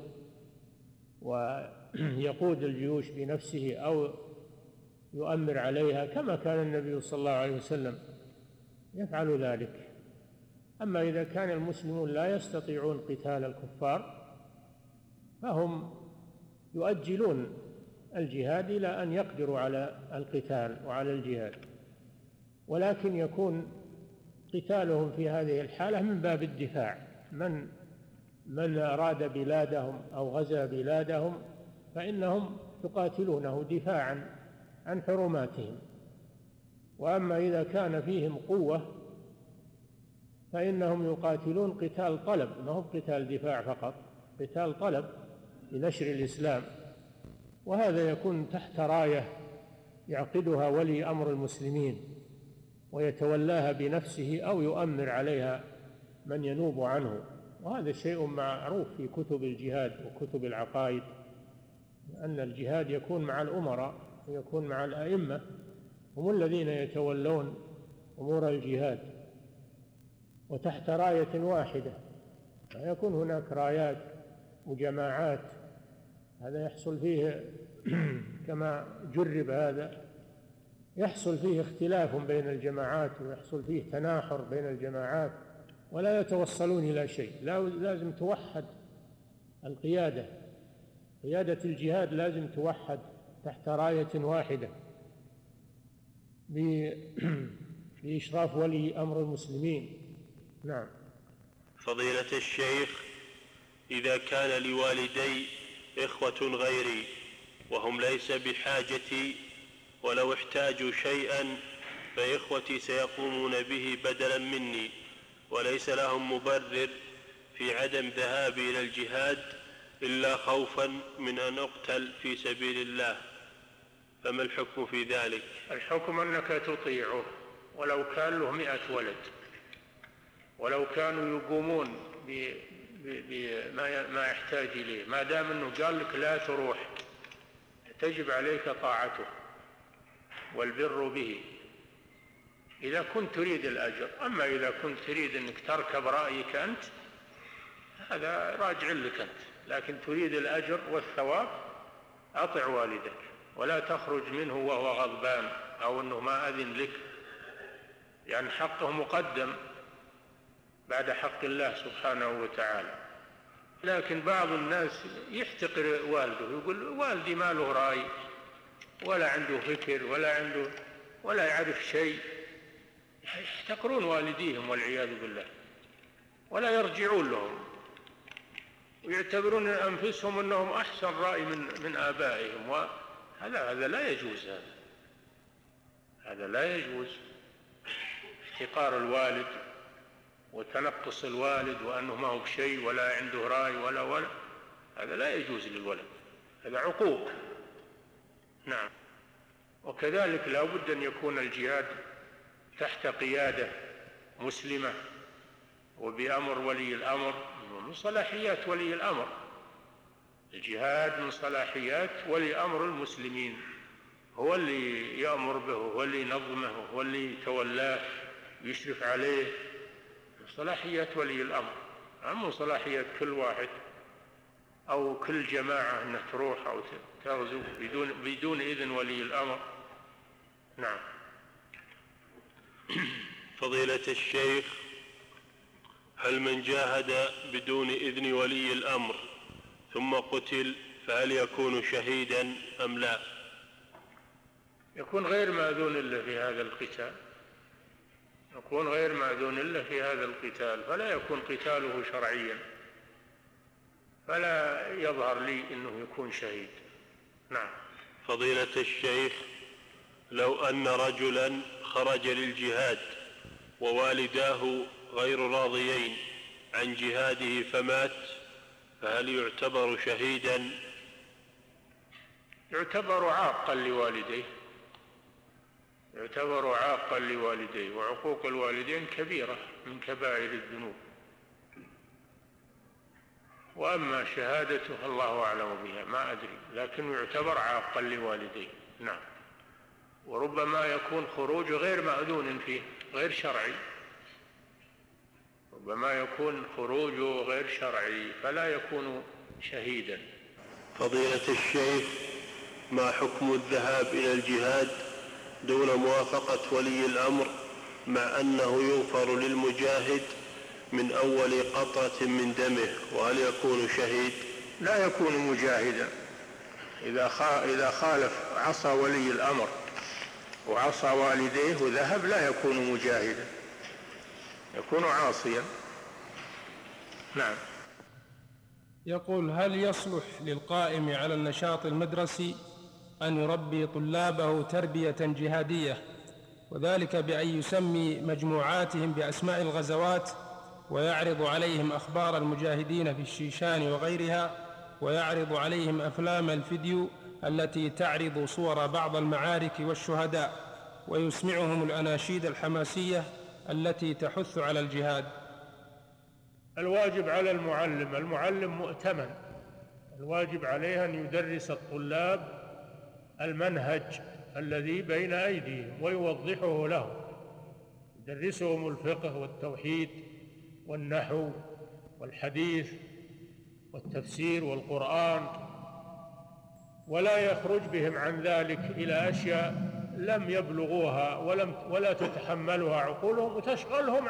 ويقود الجيوش بنفسه أو يؤمر عليها كما كان النبي صلى الله عليه وسلم يفعل ذلك. أما إذا كان المسلمون لا يستطيعون قتال الكفار فهم يؤجلون الجهاد إلى أن يقدروا على القتال وعلى الجهاد، ولكن يكون قتالهم في هذه الحالة من باب الدفاع. من أراد بلادهم أو غزا بلادهم فإنهم يقاتلونه دفاعا عن حرماتهم. وأما إذا كان فيهم قوة فإنهم يقاتلون قتال طلب، ما هو قتال دفاع فقط، قتال طلب لنشر الإسلام، وهذا يكون تحت راية يعقدها ولي أمر المسلمين ويتولاها بنفسه أو يؤمر عليها من ينوب عنه، وهذا شيء معروف في كتب الجهاد وكتب العقائد أن الجهاد يكون مع الأمراء ويكون مع الأئمة، هم الذين يتولون أمور الجهاد وتحت راية واحدة، لا يكون هناك رايات وجماعات. هذا يحصل فيه كما جرب هذا، يحصل فيه اختلاف بين الجماعات ويحصل فيه تناحر بين الجماعات ولا يتوصلون إلى شيء. لازم توحد القيادة، قيادة الجهاد لازم توحد تحت راية واحدة بإشراف ولي أمر المسلمين. نعم. فضيلة الشيخ، إذا كان لوالدي إخوة غيري وهم ليس بحاجتي ولو احتاجوا شيئا فإخوتي سيقومون به بدلا مني وليس لهم مبرر في عدم ذهابي إلى الجهاد إلا خوفا من أن أقتل في سبيل الله، فما الحكم في ذلك؟ الحكم أنك تطيعه ولو كان له 100 ولد، ولو كانوا يقومون بما يحتاج إليه، ما دام أنه قال لك لا تروح تجب عليك طاعته والبر به إذا كنت تريد الأجر. أما إذا كنت تريد أنك تركب رأيك أنت هذا راجع لك أنت، لكن تريد الأجر والثواب أطع والدك ولا تخرج منه وهو غضبان أو أنه ما أذن لك، يعني حقه مقدم بعد حق الله سبحانه وتعالى. لكن بعض الناس يحتقر والده، يقول والدي ما له رأي ولا عنده فكر ولا يعرف شيء، يحتقرون والديهم والعياذ بالله ولا يرجعون لهم ويعتبرون أنفسهم أنهم أحسن رأي من آبائهم، وهذا لا يجوز. هذا لا يجوز، احتقار الوالد وتنقص الوالد وأنه ما هو بشيء ولا عنده رأي ولا هذا لا يجوز للولد، هذا عقوق. نعم. وكذلك لا بد أن يكون الجهاد تحت قيادة مسلمة وبأمر ولي الأمر، من صلاحيات ولي الأمر. الجهاد من صلاحيات ولي أمر المسلمين، هو اللي يأمر به، هو اللي ينظمه، هو اللي يتولاه ويشرف عليه، من صلاحيات ولي الأمر، من صلاحيات كل واحد أو كل جماعة أنها تروح أو تغزو بدون إذن ولي الأمر. نعم. فضيلة الشيخ، هل من جاهد بدون إذن ولي الأمر ثم قتل فهل يكون شهيدا أم لا؟ يكون غير مأذون له في هذا القتال، يكون غير مأذون له في هذا القتال، فلا يكون قتاله شرعيا، فلا يظهر لي أنه يكون شهيد. نعم. فضيلة الشيخ، لو أن رجلا خرج للجهاد ووالداه غير راضيين عن جهاده فمات، فهل يعتبر شهيدا؟ يعتبر عاقا لوالديه، يعتبر عاقا لوالديه، وعقوق الوالدين كبيرة من كبائر الذنوب. وأما شهادته الله أعلم بها، ما أدري، لكن يعتبر عاقا لوالديه. نعم. وربما يكون خروج غير مأذون فيه، غير شرعي، ربما يكون خروجه غير شرعي فلا يكون شهيدا. فضيلة الشيخ، ما حكم الذهاب إلى الجهاد دون موافقة ولي الأمر، مع أنه يغفر للمجاهد من أول قطرة من دمه، وهل يكون شهيد؟ لا يكون مجاهدا إذا خالف عصى ولي الأمر وعصى والديه وذهب، لا يكون مجاهدا، يكون عاصيا. نعم. يقول: هل يصلح للقائم على النشاط المدرسي أن يربي طلابه تربية جهادية، وذلك بأن يسمي مجموعاتهم بأسماء الغزوات، ويعرض عليهم أخبار المجاهدين في الشيشان وغيرها، ويعرض عليهم أفلام الفيديو التي تعرض صور بعض المعارك والشهداء، ويسمعهم الأناشيد الحماسية التي تحث على الجهاد؟ الواجب على المعلم مؤتمن، الواجب عليه أن يدرس الطلاب المنهج الذي بين أيديهم ويوضحه لهم، يدرسهم الفقه والتوحيد والنحو والحديث والتفسير والقرآن، ولا يخرج بهم عن ذلك إلى أشياء لم يبلغوها ولا تتحملها عقولهم، وتشغلهم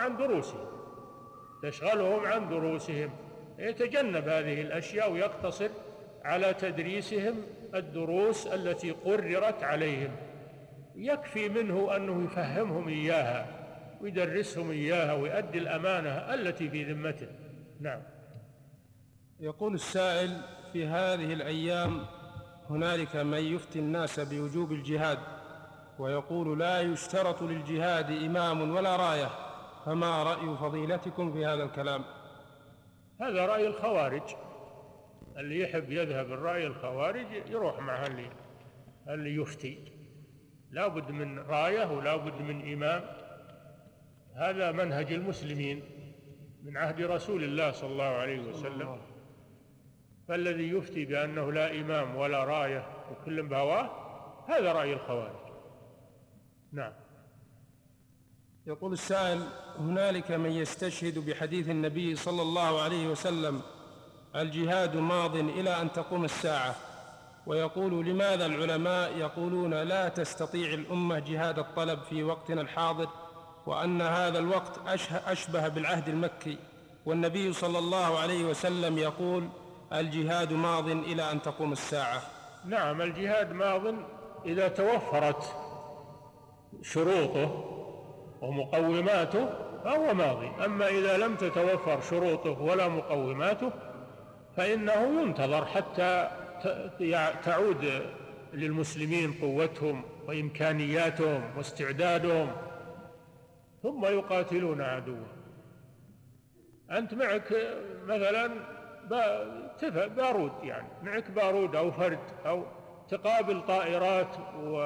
عن دروسهم، يتجنب هذه الأشياء ويقتصر على تدريسهم الدروس التي قررت عليهم. يكفي منه أنه يفهمهم إياها ويدرسهم إياها ويؤدي الأمانة التي في ذمته. نعم. يقول السائل: في هذه الأيام هنالك من يفتي الناس بوجوب الجهاد، ويقول لا يشترط للجهاد إمام ولا راية، فما رأي فضيلتكم في هذا الكلام؟ هذا رأي الخوارج، اللي يحب يذهب الرأي الخوارج يروح مع اللي يفتي، لا بد من راية ولا بد من إمام. هذا منهج المسلمين من عهد رسول الله صلى الله عليه وسلم، فالذي يفتي بأنه لا إمام ولا راية وكل بهواه هذا رأي الخوارج. نعم. يقول السائل: هنالك من يستشهد بحديث النبي صلى الله عليه وسلم: الجهاد ماض إلى أن تقوم الساعة، ويقول: لماذا العلماء يقولون لا تستطيع الأمة جهاد الطلب في وقتنا الحاضر، وأن هذا الوقت أشبه بالعهد المكي، والنبي صلى الله عليه وسلم يقول: الجهاد ماض إلى أن تقوم الساعة؟ نعم، الجهاد ماض إذا توفرت شروطه ومقوماته فهو ماضي، أما إذا لم تتوفر شروطه ولا مقوماته فإنه ينتظر حتى تعود للمسلمين قوتهم وإمكانياتهم واستعدادهم، ثم يقاتلون عدوهم. أنت معك مثلا بارود، يعني معك بارود أو فرد، أو تقابل طائرات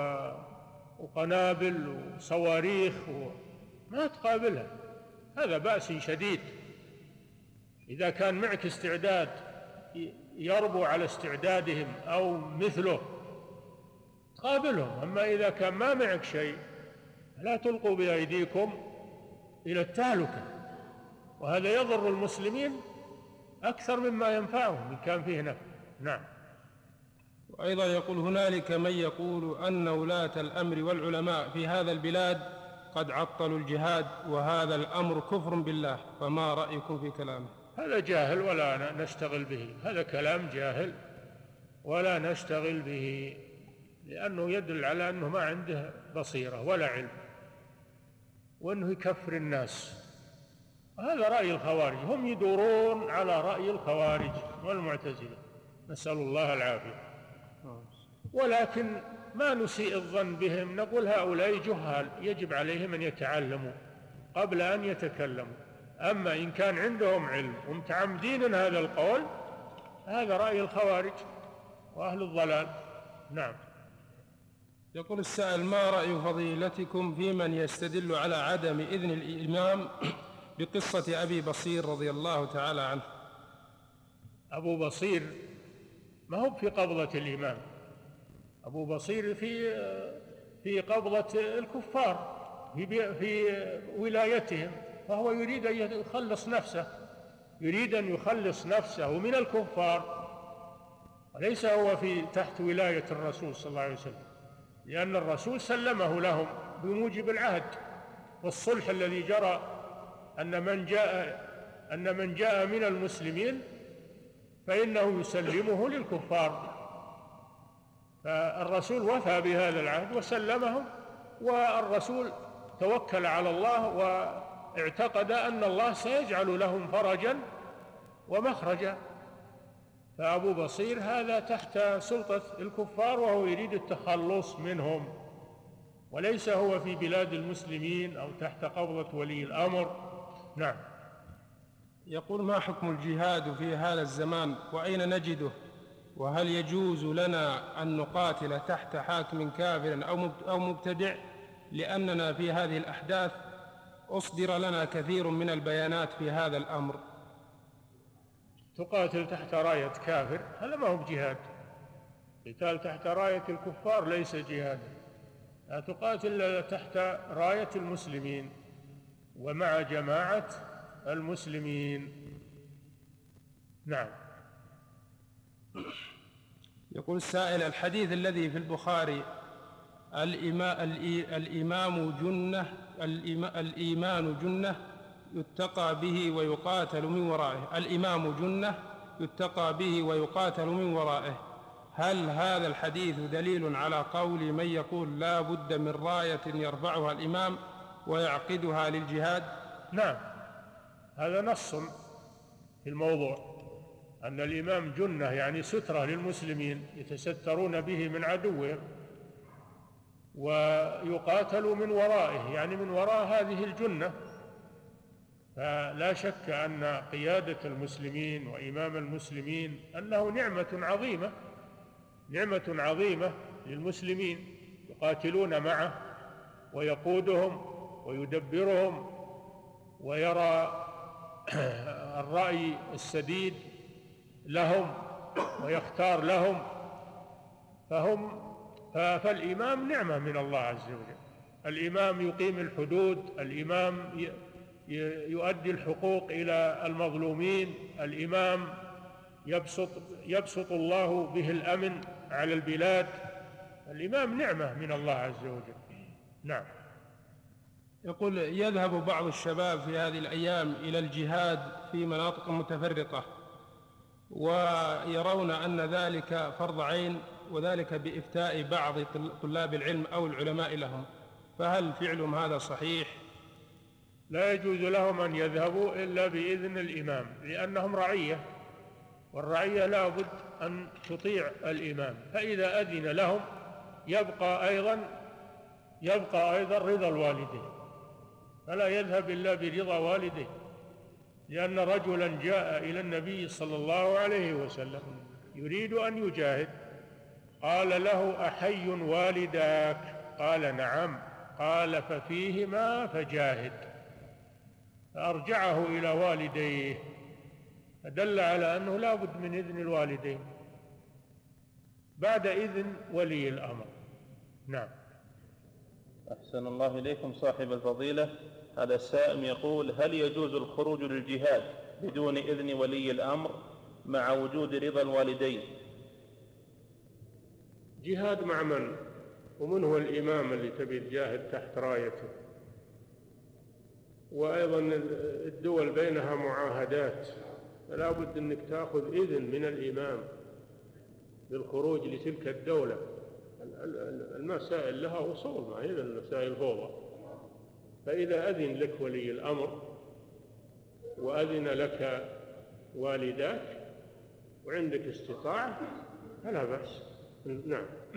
وقنابل وصواريخ ما تقابلها، هذا بأس شديد. إذا كان معك استعداد يربو على استعدادهم أو مثله تقابلهم، أما إذا كان ما معك شيء لا تلقوا بأيديكم إلى التهلكة، وهذا يضر المسلمين أكثر مما ينفعهم إن كان فيه نفع. نعم. وأيضا يقول: هنالك من يقول أن ولاة الأمر والعلماء في هذا البلاد قد عطلوا الجهاد، وهذا الأمر كفر بالله، فما رأيكم في كلامه؟ هذا جاهل ولا نشتغل به، هذا كلام جاهل ولا نشتغل به، لأنه يدل على أنه ما عنده بصيرة ولا علم، وأنه يكفر الناس. هذا رأي الخوارج، هم يدورون على رأي الخوارج والمعتزلة، نسأل الله العافية. ولكن ما نسيء الظن بهم، نقول هؤلاء جهال يجب عليهم أن يتعلموا قبل أن يتكلموا. أما إن كان عندهم علم ومتعمدين هذا القول، هذا رأي الخوارج وأهل الضلال. نعم. يقول السائل: ما رأي فضيلتكم في من يستدل على عدم إذن الإمام بقصة أبي بصير رضي الله تعالى عنه؟ أبو بصير ما هو في قبضة الإمام، أبو بصير في قبضة الكفار في ولايتهم، فهو يريد أن يخلص نفسه، يريد أن يخلص نفسه من الكفار، وليس هو تحت ولاية الرسول صلى الله عليه وسلم، لأن الرسول سلمه لهم بموجب العهد والصلح الذي جرى، أن من جاء من المسلمين فإنه يسلمه للكفار. فالرسول وفى بهذا العهد وسلمهم، والرسول توكل على الله واعتقد أن الله سيجعل لهم فرجا ومخرجا. فأبو بصير هذا تحت سلطة الكفار، وهو يريد التخلص منهم، وليس هو في بلاد المسلمين أو تحت قبضة ولي الأمر. نعم. يقول: ما حكم الجهاد في هذا الزمان وأين نجده؟ وهل يجوز لنا أن نقاتل تحت حاكم كافر أو مبتدع؟ لأننا في هذه الأحداث أصدر لنا كثير من البيانات في هذا الأمر. تقاتل تحت راية كافر هذا ما هو بجهاد. قتال تحت راية الكفار ليس جهادا. لا تقاتل تحت راية المسلمين ومع جماعة المسلمين. نعم. يقول السائل: الحديث الذي في البخاري الإيمان جنة يتقى به ويقاتل من ورائه، الإمام جنة يتقى به ويقاتل من ورائه، هل هذا الحديث دليل على قول من يقول لا بد من راية يرفعها الإمام ويعقدها للجهاد؟ نعم، هذا نص في الموضوع، أن الإمام جنة يعني سترة للمسلمين يتسترون به من عدوهم، ويقاتل من ورائه يعني من وراء هذه الجنة. فلا شك أن قيادة المسلمين وإمام المسلمين أنه نعمة عظيمة للمسلمين، يقاتلون معه ويقودهم ويدبرهم ويرى الرأي السديد لهم ويختار لهم، فالإمام نعمة من الله عز وجل. الإمام يقيم الحدود، الإمام يؤدي الحقوق إلى المظلومين، الإمام يبسط الله به الأمن على البلاد. الإمام نعمة من الله عز وجل. نعم. يقول: يذهب بعض الشباب في هذه الأيام إلى الجهاد في مناطق متفرقة ويرون أن ذلك فرض عين، وذلك بإفتاء بعض طلاب العلم أو العلماء لهم، فهل فعلهم هذا صحيح؟ لا يجوز لهم أن يذهبوا إلا بإذن الإمام، لأنهم رعية، والرعية لا بد أن تطيع الإمام، فإذا أذن لهم يبقى أيضا رضا الوالدين، فلا يذهب إلا برضا والديه. لأن رجلا جاء إلى النبي صلى الله عليه وسلم يريد أن يجاهد، قال له: أحي والداك؟ قال: نعم. قال: ففيهما فجاهد. فأرجعه إلى والديه، فدل على أنه لا بد من إذن الوالدين بعد إذن ولي الأمر. نعم. أحسن الله إليكم صاحب الفضيلة. هذا السائل يقول: هل يجوز الخروج للجهاد بدون إذن ولي الأمر مع وجود رضا الوالدين؟ جهاد مع من؟ ومن هو الإمام اللي تبي تجاهد تحت رايته؟ وأيضا الدول بينها معاهدات، فلا بد أنك تأخذ إذن من الإمام بالخروج لتلك الدولة. المسائل لها أصول، ما هي المسائل فوضى. فإذا أذن لك ولي الأمر وأذن لك والداك وعندك استطاعة فلا بأس. نعم.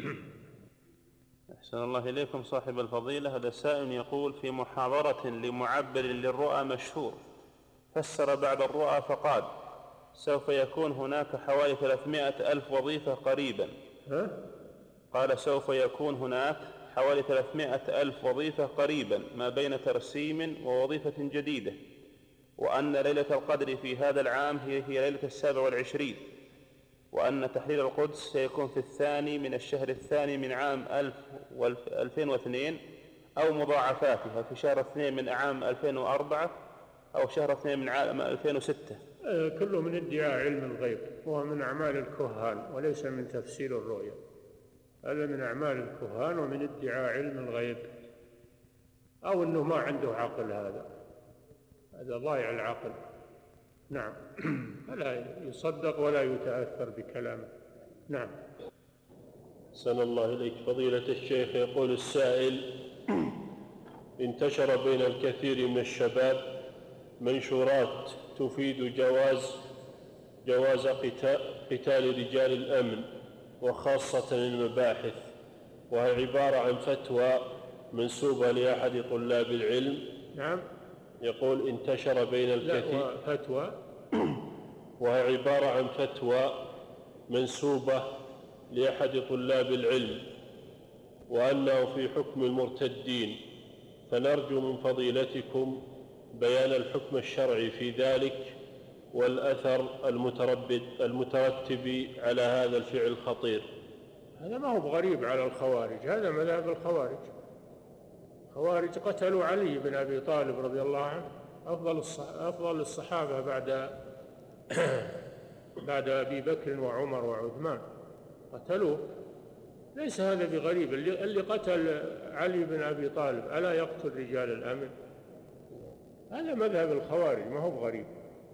أحسن الله إليكم صاحب الفضيلة. هذا سائل يقول: في محاضرة لمعبر للرؤى مشهور فسر بعض الرؤى فقال: سوف يكون هناك حوالي 300,000 وظيفة قريبا. قال: سوف يكون هناك حوالي 300,000 وظيفة قريبا ما بين ترسيم ووظيفة جديدة، وأن ليلة القدر في هذا العام هي ليلة 27، وأن تحرير القدس سيكون في 2 من الشهر الثاني من عام 2002 أو مضاعفاتها في شهر 2 من عام 2004 أو شهر 2 من عام 2006. كله من ادعاء علم الغيب، وهو من أعمال الكهان وليس من تفسير الرؤيا. هذا من أعمال الكهان ومن ادعاء علم الغيب، أو أنه ما عنده عقل. هذا ضايع العقل. نعم. فلا يصدق ولا يتأثر بكلامه. نعم. أحسن الله إليك فضيلة الشيخ. يقول السائل: انتشر بين الكثير من الشباب منشورات تفيد جواز قتال رجال الأمن وخاصة المباحث، وهي عبارة عن فتوى منسوبة لأحد طلاب العلم. نعم. يقول: انتشر بين الكثير فتوى، وهي عبارة عن فتوى منسوبة لأحد طلاب العلم، وأنه في حكم المرتدين، فنرجو من فضيلتكم بيان الحكم الشرعي في ذلك والأثر المترتب على هذا الفعل الخطير. هذا ما هو بغريب على الخوارج، هذا مذهب الخوارج. الخوارج قتلوا علي بن أبي طالب رضي الله عنه، أفضل الصحابة بعد أبي بكر وعمر وعثمان، قتلوه. ليس هذا بغريب. اللي قتل علي بن أبي طالب ألا يقتل رجال الأمن؟ هذا مذهب الخوارج، ما هو بغريب.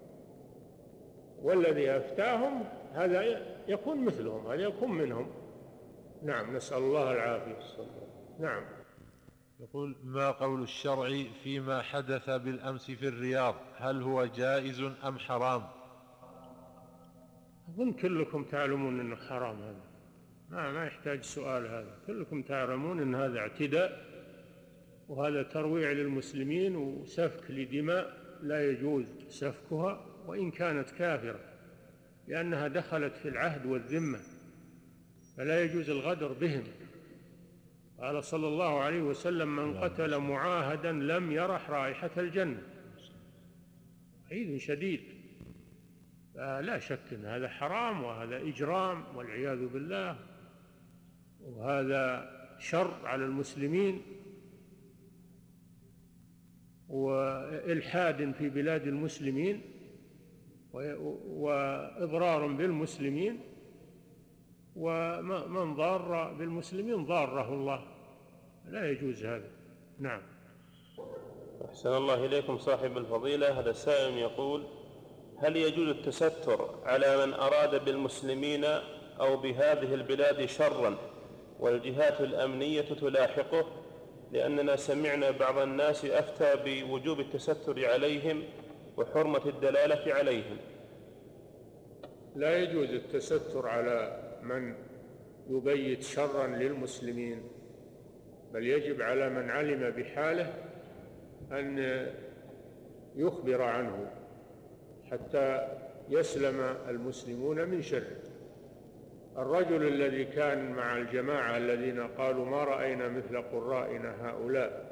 والذي أفتاهم هذا يكون مثلهم، هذا يكون منهم. نعم، نسأل الله العافية. نعم. يقول: ما قول الشرع فيما حدث بالأمس في الرياض؟ هل هو جائز أم حرام؟ أظن كلكم تعلمون أنه حرام. هذا ما يحتاج سؤال. هذا كلكم تعلمون أن هذا اعتداء، وهذا ترويع للمسلمين وسفك لدماء لا يجوز سفكها وإن كانت كافرة، لأنها دخلت في العهد والذمة، فلا يجوز الغدر بهم. قال صلى الله عليه وسلم: من قتل معاهدا لم يرح رائحة الجنة. وعيد شديد. لا شك أن هذا حرام، وهذا إجرام والعياذ بالله، وهذا شر على المسلمين وإلحاد في بلاد المسلمين وإضرار بالمسلمين، ومن ضار بالمسلمين ضاره الله. لا يجوز هذا. نعم. أحسن الله إليكم صاحب الفضيلة. هذا سائل يقول: هل يجوز التستر على من أراد بالمسلمين أو بهذه البلاد شرا والجهات الأمنية تلاحقه؟ لأننا سمعنا بعض الناس أفتى بوجوب التستر عليهم وحرمة الدلالة عليهم. لا يجوز التستر على من يبيت شرا للمسلمين، بل يجب على من علم بحاله أن يخبر عنه حتى يسلم المسلمون من شره. الرجل الذي كان مع الجماعة الذين قالوا ما رأينا مثل قرائنا هؤلاء،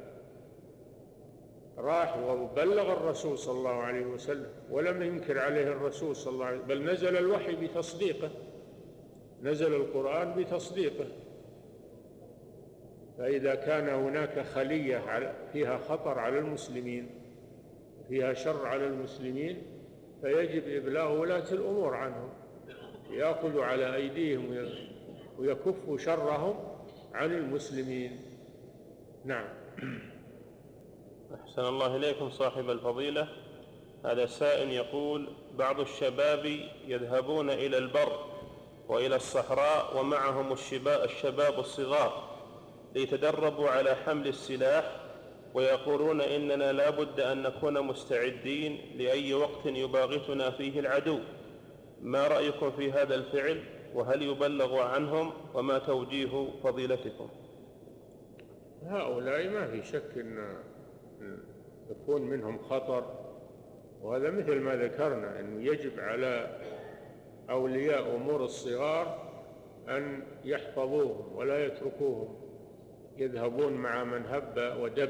راح وبلغ الرسول صلى الله عليه وسلم ولم ينكر عليه الرسول صلى الله عليه وسلم، بل نزل الوحي بتصديقه، نزل القرآن بتصديقه. فإذا كان هناك خلية فيها خطر على المسلمين، فيها شر على المسلمين، فيجب إبلاغ ولاة الأمور عنهم، يأخذوا على أيديهم ويكفوا شرهم عن المسلمين. نعم. أحسن الله إليكم صاحب الفضيلة. هذا سائل يقول: بعض الشباب يذهبون إلى البر وإلى الصحراء ومعهم الشباب الصغار ليتدربوا على حمل السلاح، ويقولون إننا لا بد أن نكون مستعدين لأي وقت يباغتنا فيه العدو. ما رأيكم في هذا الفعل؟ وهل يبلغ عنهم؟ وما توجيه فضيلتكم؟ هؤلاء ما في شك أن يكون منهم خطر، وهذا مثل ما ذكرنا أنه يجب على أولياء أمور الصغار أن يحفظوهم ولا يتركوهم يذهبون مع من هب ودب.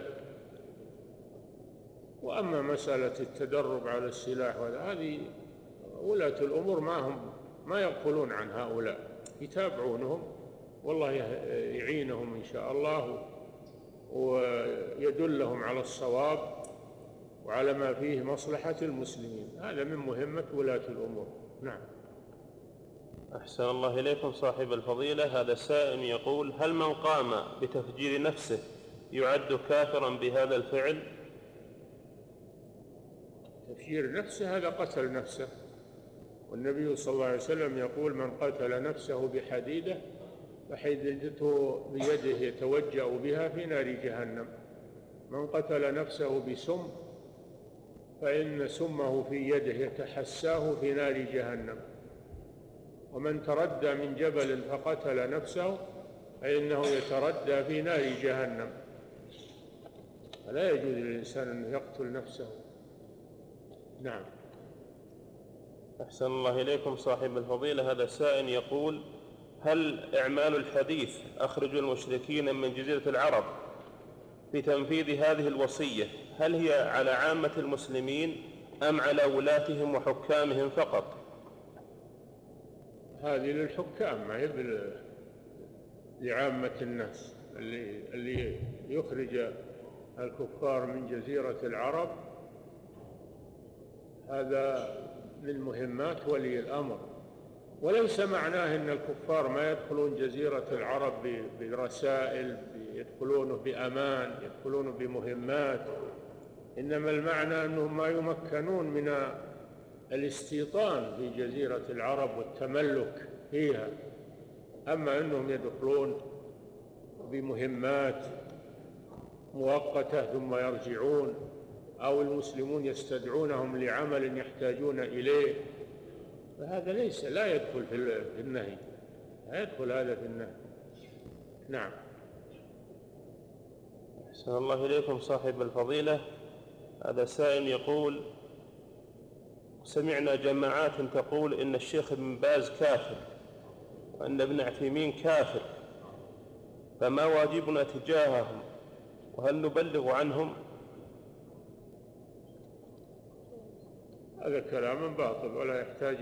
وأما مسألة التدرب على السلاح هذه ولاة الأمور ما يغفلون عن هؤلاء، يتابعونهم والله يعينهم إن شاء الله ويدلهم على الصواب وعلى ما فيه مصلحة المسلمين. هذا من مهمة ولاة الأمور. نعم. أحسن الله إليكم صاحب الفضيلة. هذا سائل يقول: هل من قام بتفجير نفسه يعد كافرا بهذا الفعل؟ تفجير نفسه هذا قتل نفسه، والنبي صلى الله عليه وسلم يقول: من قتل نفسه بحديدة فحديدته بيده يتوجأ بها في نار جهنم. من قتل نفسه بسم فإن سمه في يده يتحساه في نار جهنم. ومن تردى من جبل فقتل نفسه فإنه يتردى في نار جهنم. فلا يجوز للإنسان أن يقتل نفسه. نعم. أحسن الله إليكم صاحب الفضيلة. هذا سائل يقول: هل إعمال الحديث أخرجوا المشركين من جزيرة العرب في تنفيذ هذه الوصية هل هي على عامة المسلمين أم على ولاتهم وحكامهم فقط؟ هذه للحكام، ما هي لعامة الناس. اللي يخرج الكفار من جزيرة العرب هذا من مهمات ولي الأمر، وليس معناه أن الكفار ما يدخلون جزيرة العرب برسائل، يدخلونه بأمان، يدخلونه بمهمات، إنما المعنى أنهم ما يمكنون من الاستيطان في جزيرة العرب والتملك فيها. أما أنهم يدخلون بمهمات مؤقتة ثم يرجعون، أو المسلمون يستدعونهم لعمل يحتاجون إليه، فهذا لا يدخل في النهي، لا يدخل هذا في النهي. نعم. أحسن الله إليكم صاحب الفضيلة. هذا سائل يقول: سمعنا جماعات تقول إن الشيخ ابن باز كافر وأن ابن عثيمين كافر، فما واجبنا تجاههم وهل نبلغ عنهم؟ هذا كلام باطل ولا يحتاج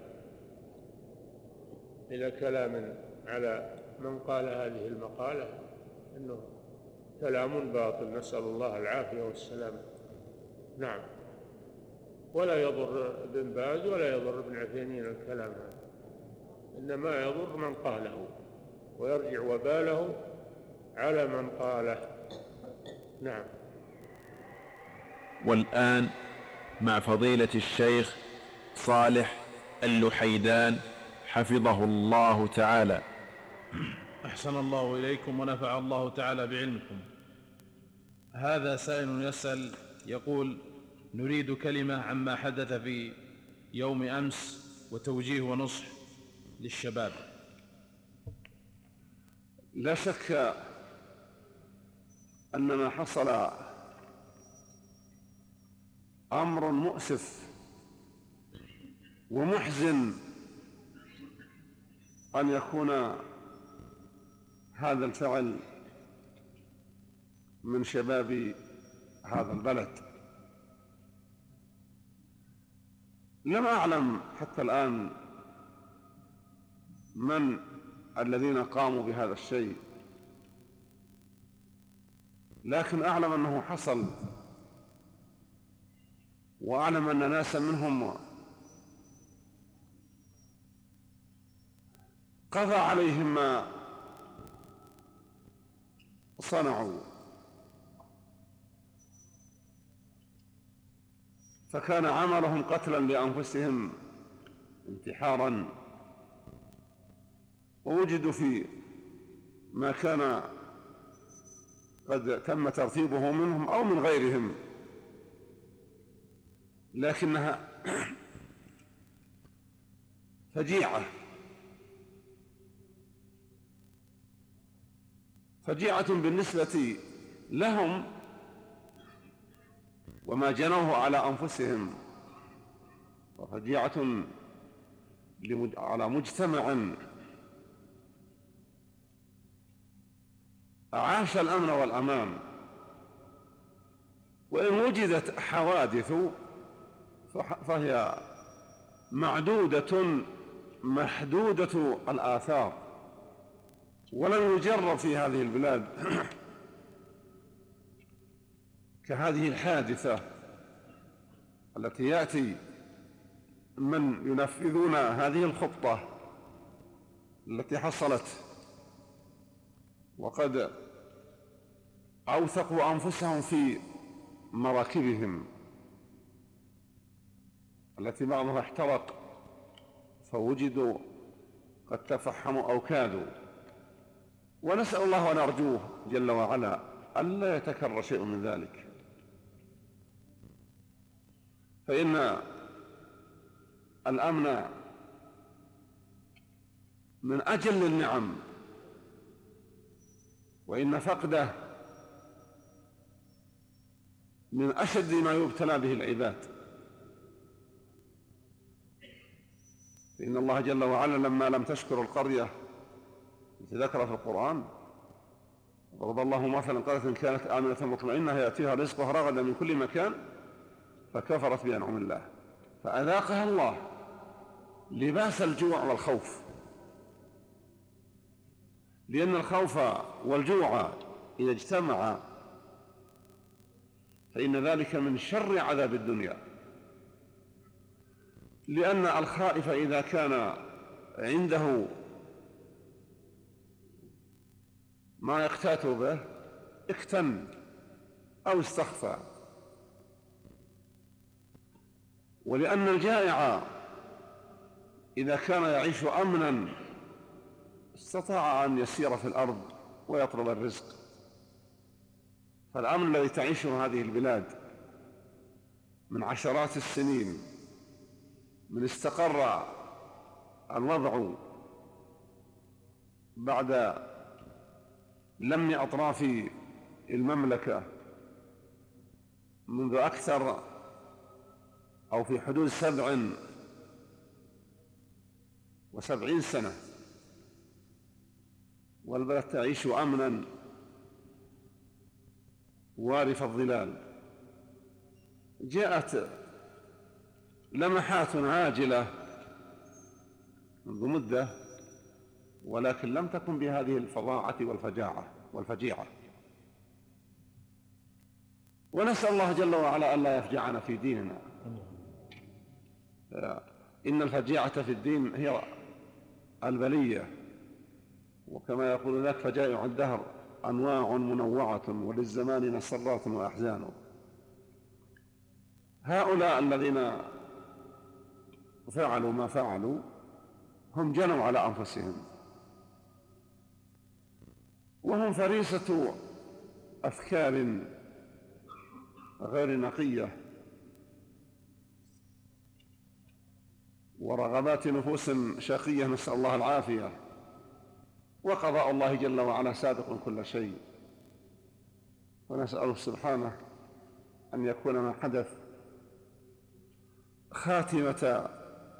إلى كلام على من قال هذه المقالة، إنه كلام باطل، نسأل الله العافية والسلامة. نعم. ولا يضر ابن باز ولا يضر ابن عثيمين الكلام هذا، إنما يضر من قاله ويرجع وباله على من قاله. نعم. والآن مع فضيلة الشيخ صالح اللحيدان حفظه الله تعالى. أحسن الله إليكم ونفع الله تعالى بعلمكم. هذا سائل يسأل يقول: نريد كلمة عما حدث في يوم أمس وتوجيه ونصح للشباب. لا شك أن ما حصل أمر مؤسف ومحزن أن يكون هذا الفعل من شباب هذا البلد. لم أعلم حتى الآن من الذين قاموا بهذا الشيء، لكن أعلم أنه حصل، وأعلم أن ناسا منهم قضى عليهم ما صنعوا، فكان عملهم قتلا لأنفسهم انتحارا، ووجدوا في ما كان قد تم ترتيبه منهم أو من غيرهم، لكنها فجيعة فجيعة بالنسبة لهم وما جنوه على أنفسهم، وفجيعة على مجتمع عاش الأمن والأمان. وإن وجدت حوادث فهي معدودة محدودة الآثار، ولم يجرب في هذه البلاد كهذه الحادثة التي يأتي من ينفذون هذه الخطة التي حصلت وقد أوثقوا أنفسهم في مراكبهم التي بعضها احترق فوجدوا قد تفحموا أو كادوا. ونسأل الله ونرجوه جل وعلا ألا يتكرر شيء من ذلك، فإن الأمن من أجل النعم، وإن فقده من أشد ما يبتلى به العباد. فإن الله جل وعلا لما لم تشكر القرية التي ذكر في القرآن ضرب الله مثلا قرية كانت آمنة مطمئنة يأتيها رزقها رغدا من كل مكان فكفرت بأنعم الله فأذاقها الله لباس الجوع والخوف، لأن الخوف والجوع إذا اجتمعا فإن ذلك من شر عذاب الدنيا، لأن الخائف إذا كان عنده ما يقتات به اكتن أو استخفى، ولأن الجائع إذا كان يعيش أمنا استطاع أن يسير في الأرض ويطلب الرزق. فالأمن الذي تعيشه هذه البلاد من عشرات السنين من استقر الوضع بعد لم أطراف المملكة منذ أكثر أو في حدود 77 سنة، والبلد تعيش أمنا وارف الظلال. جاءت لمحات عاجلة منذ مدة، ولكن لم تكن بهذه الفظاعة والفجيعة. ونسأل الله جل وعلا ألا يفجعنا في ديننا. إن الفجيعة في الدين هي البلية، وكما يقول ذاك فجائع الدهر أنواع منوعة وللزمان مسرات وأحزان. هؤلاء الذين فعلوا ما فعلوا هم جنوا على أنفسهم، وهم فريسة أفكار غير نقية ورغبات نفوس شقية، نسأل الله العافية. وقضاء الله جل وعلا سابق كل شيء، ونسأله سبحانه أن يكون ما حدث خاتمة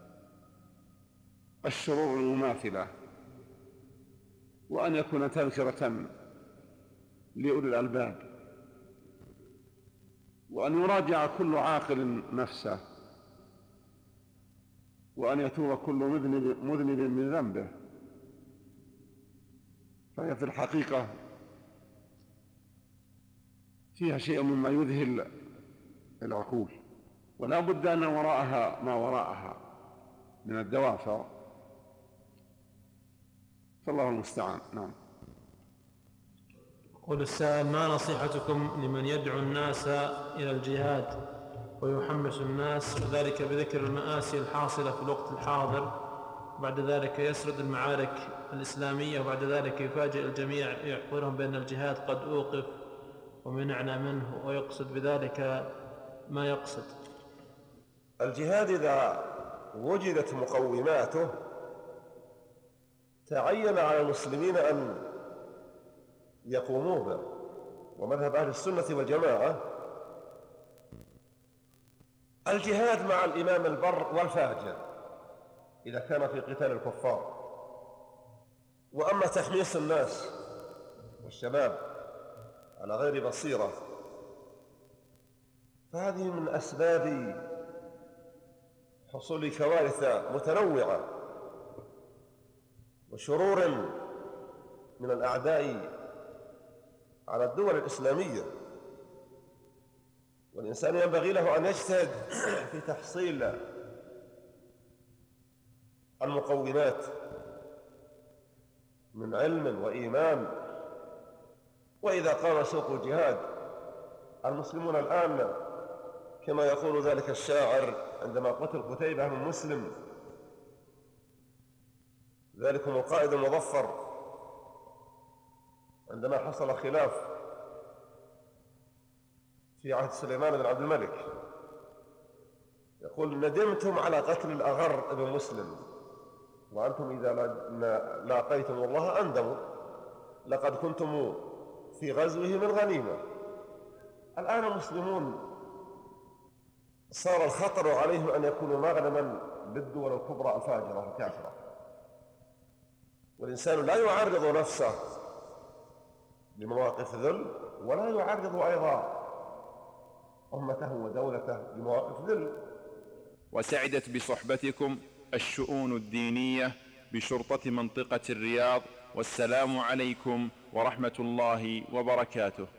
الشرور المماثلة، وأن يكون تذكرة لأولي الألباب، وأن يراجع كل عاقل نفسه، وأن يتوب كل مذنب من ذنبه. فهي في الحقيقة فيها شيء مما يذهل العقول، ولا بد أن وراءها ما وراءها من الدوافع، فالله المستعان. نعم. يقول السائل: ما نصيحتكم لمن يدعو الناس إلى الجهاد ويحمس الناس، وذلك بذكر المآسي الحاصلة في الوقت الحاضر، بعد ذلك يسرد المعارك الإسلامية، وبعد ذلك يفاجئ الجميع يخبرهم بأن الجهاد قد أوقف ومنعنا منه، ويقصد بذلك ما يقصد؟ الجهاد إذا وجدت مقوماته تعين على المسلمين أن يقومون به، ومذهب أهل السنة والجماعة الجهاد مع الإمام البر والفاجر إذا كان في قتال الكفار. وأما تحميس الناس والشباب على غير بصيرة فهذه من أسباب حصول كوارث متنوعة وشرور من الأعداء على الدول الإسلامية، والإنسان ينبغي له أن يجتهد في تحصيل المقومات من علم وإيمان. وإذا قام سوق الجهاد المسلمون الآن كما يقول ذلك الشاعر عندما قتل قتيبة بن مسلم ذلكم القائد المظفر عندما حصل خلاف في عهد سليمان بن عبد الملك، يقول ندمتم على قتل الأغر بن مسلم وأنتم إذا لاقيتم الله أندموا، لقد كنتم في غزوه من غنيمة. الآن المسلمون صار الخطر عليهم أن يكونوا مغنما للدول الكبرى الفاجرة الكافرة، والإنسان لا يعرض نفسه لمواقف ذل ولا يعرض أيضا أمته ودولته لمواقف ذل. وسعدت بصحبتكم الشؤون الدينية بشرطة منطقة الرياض، والسلام عليكم ورحمة الله وبركاته.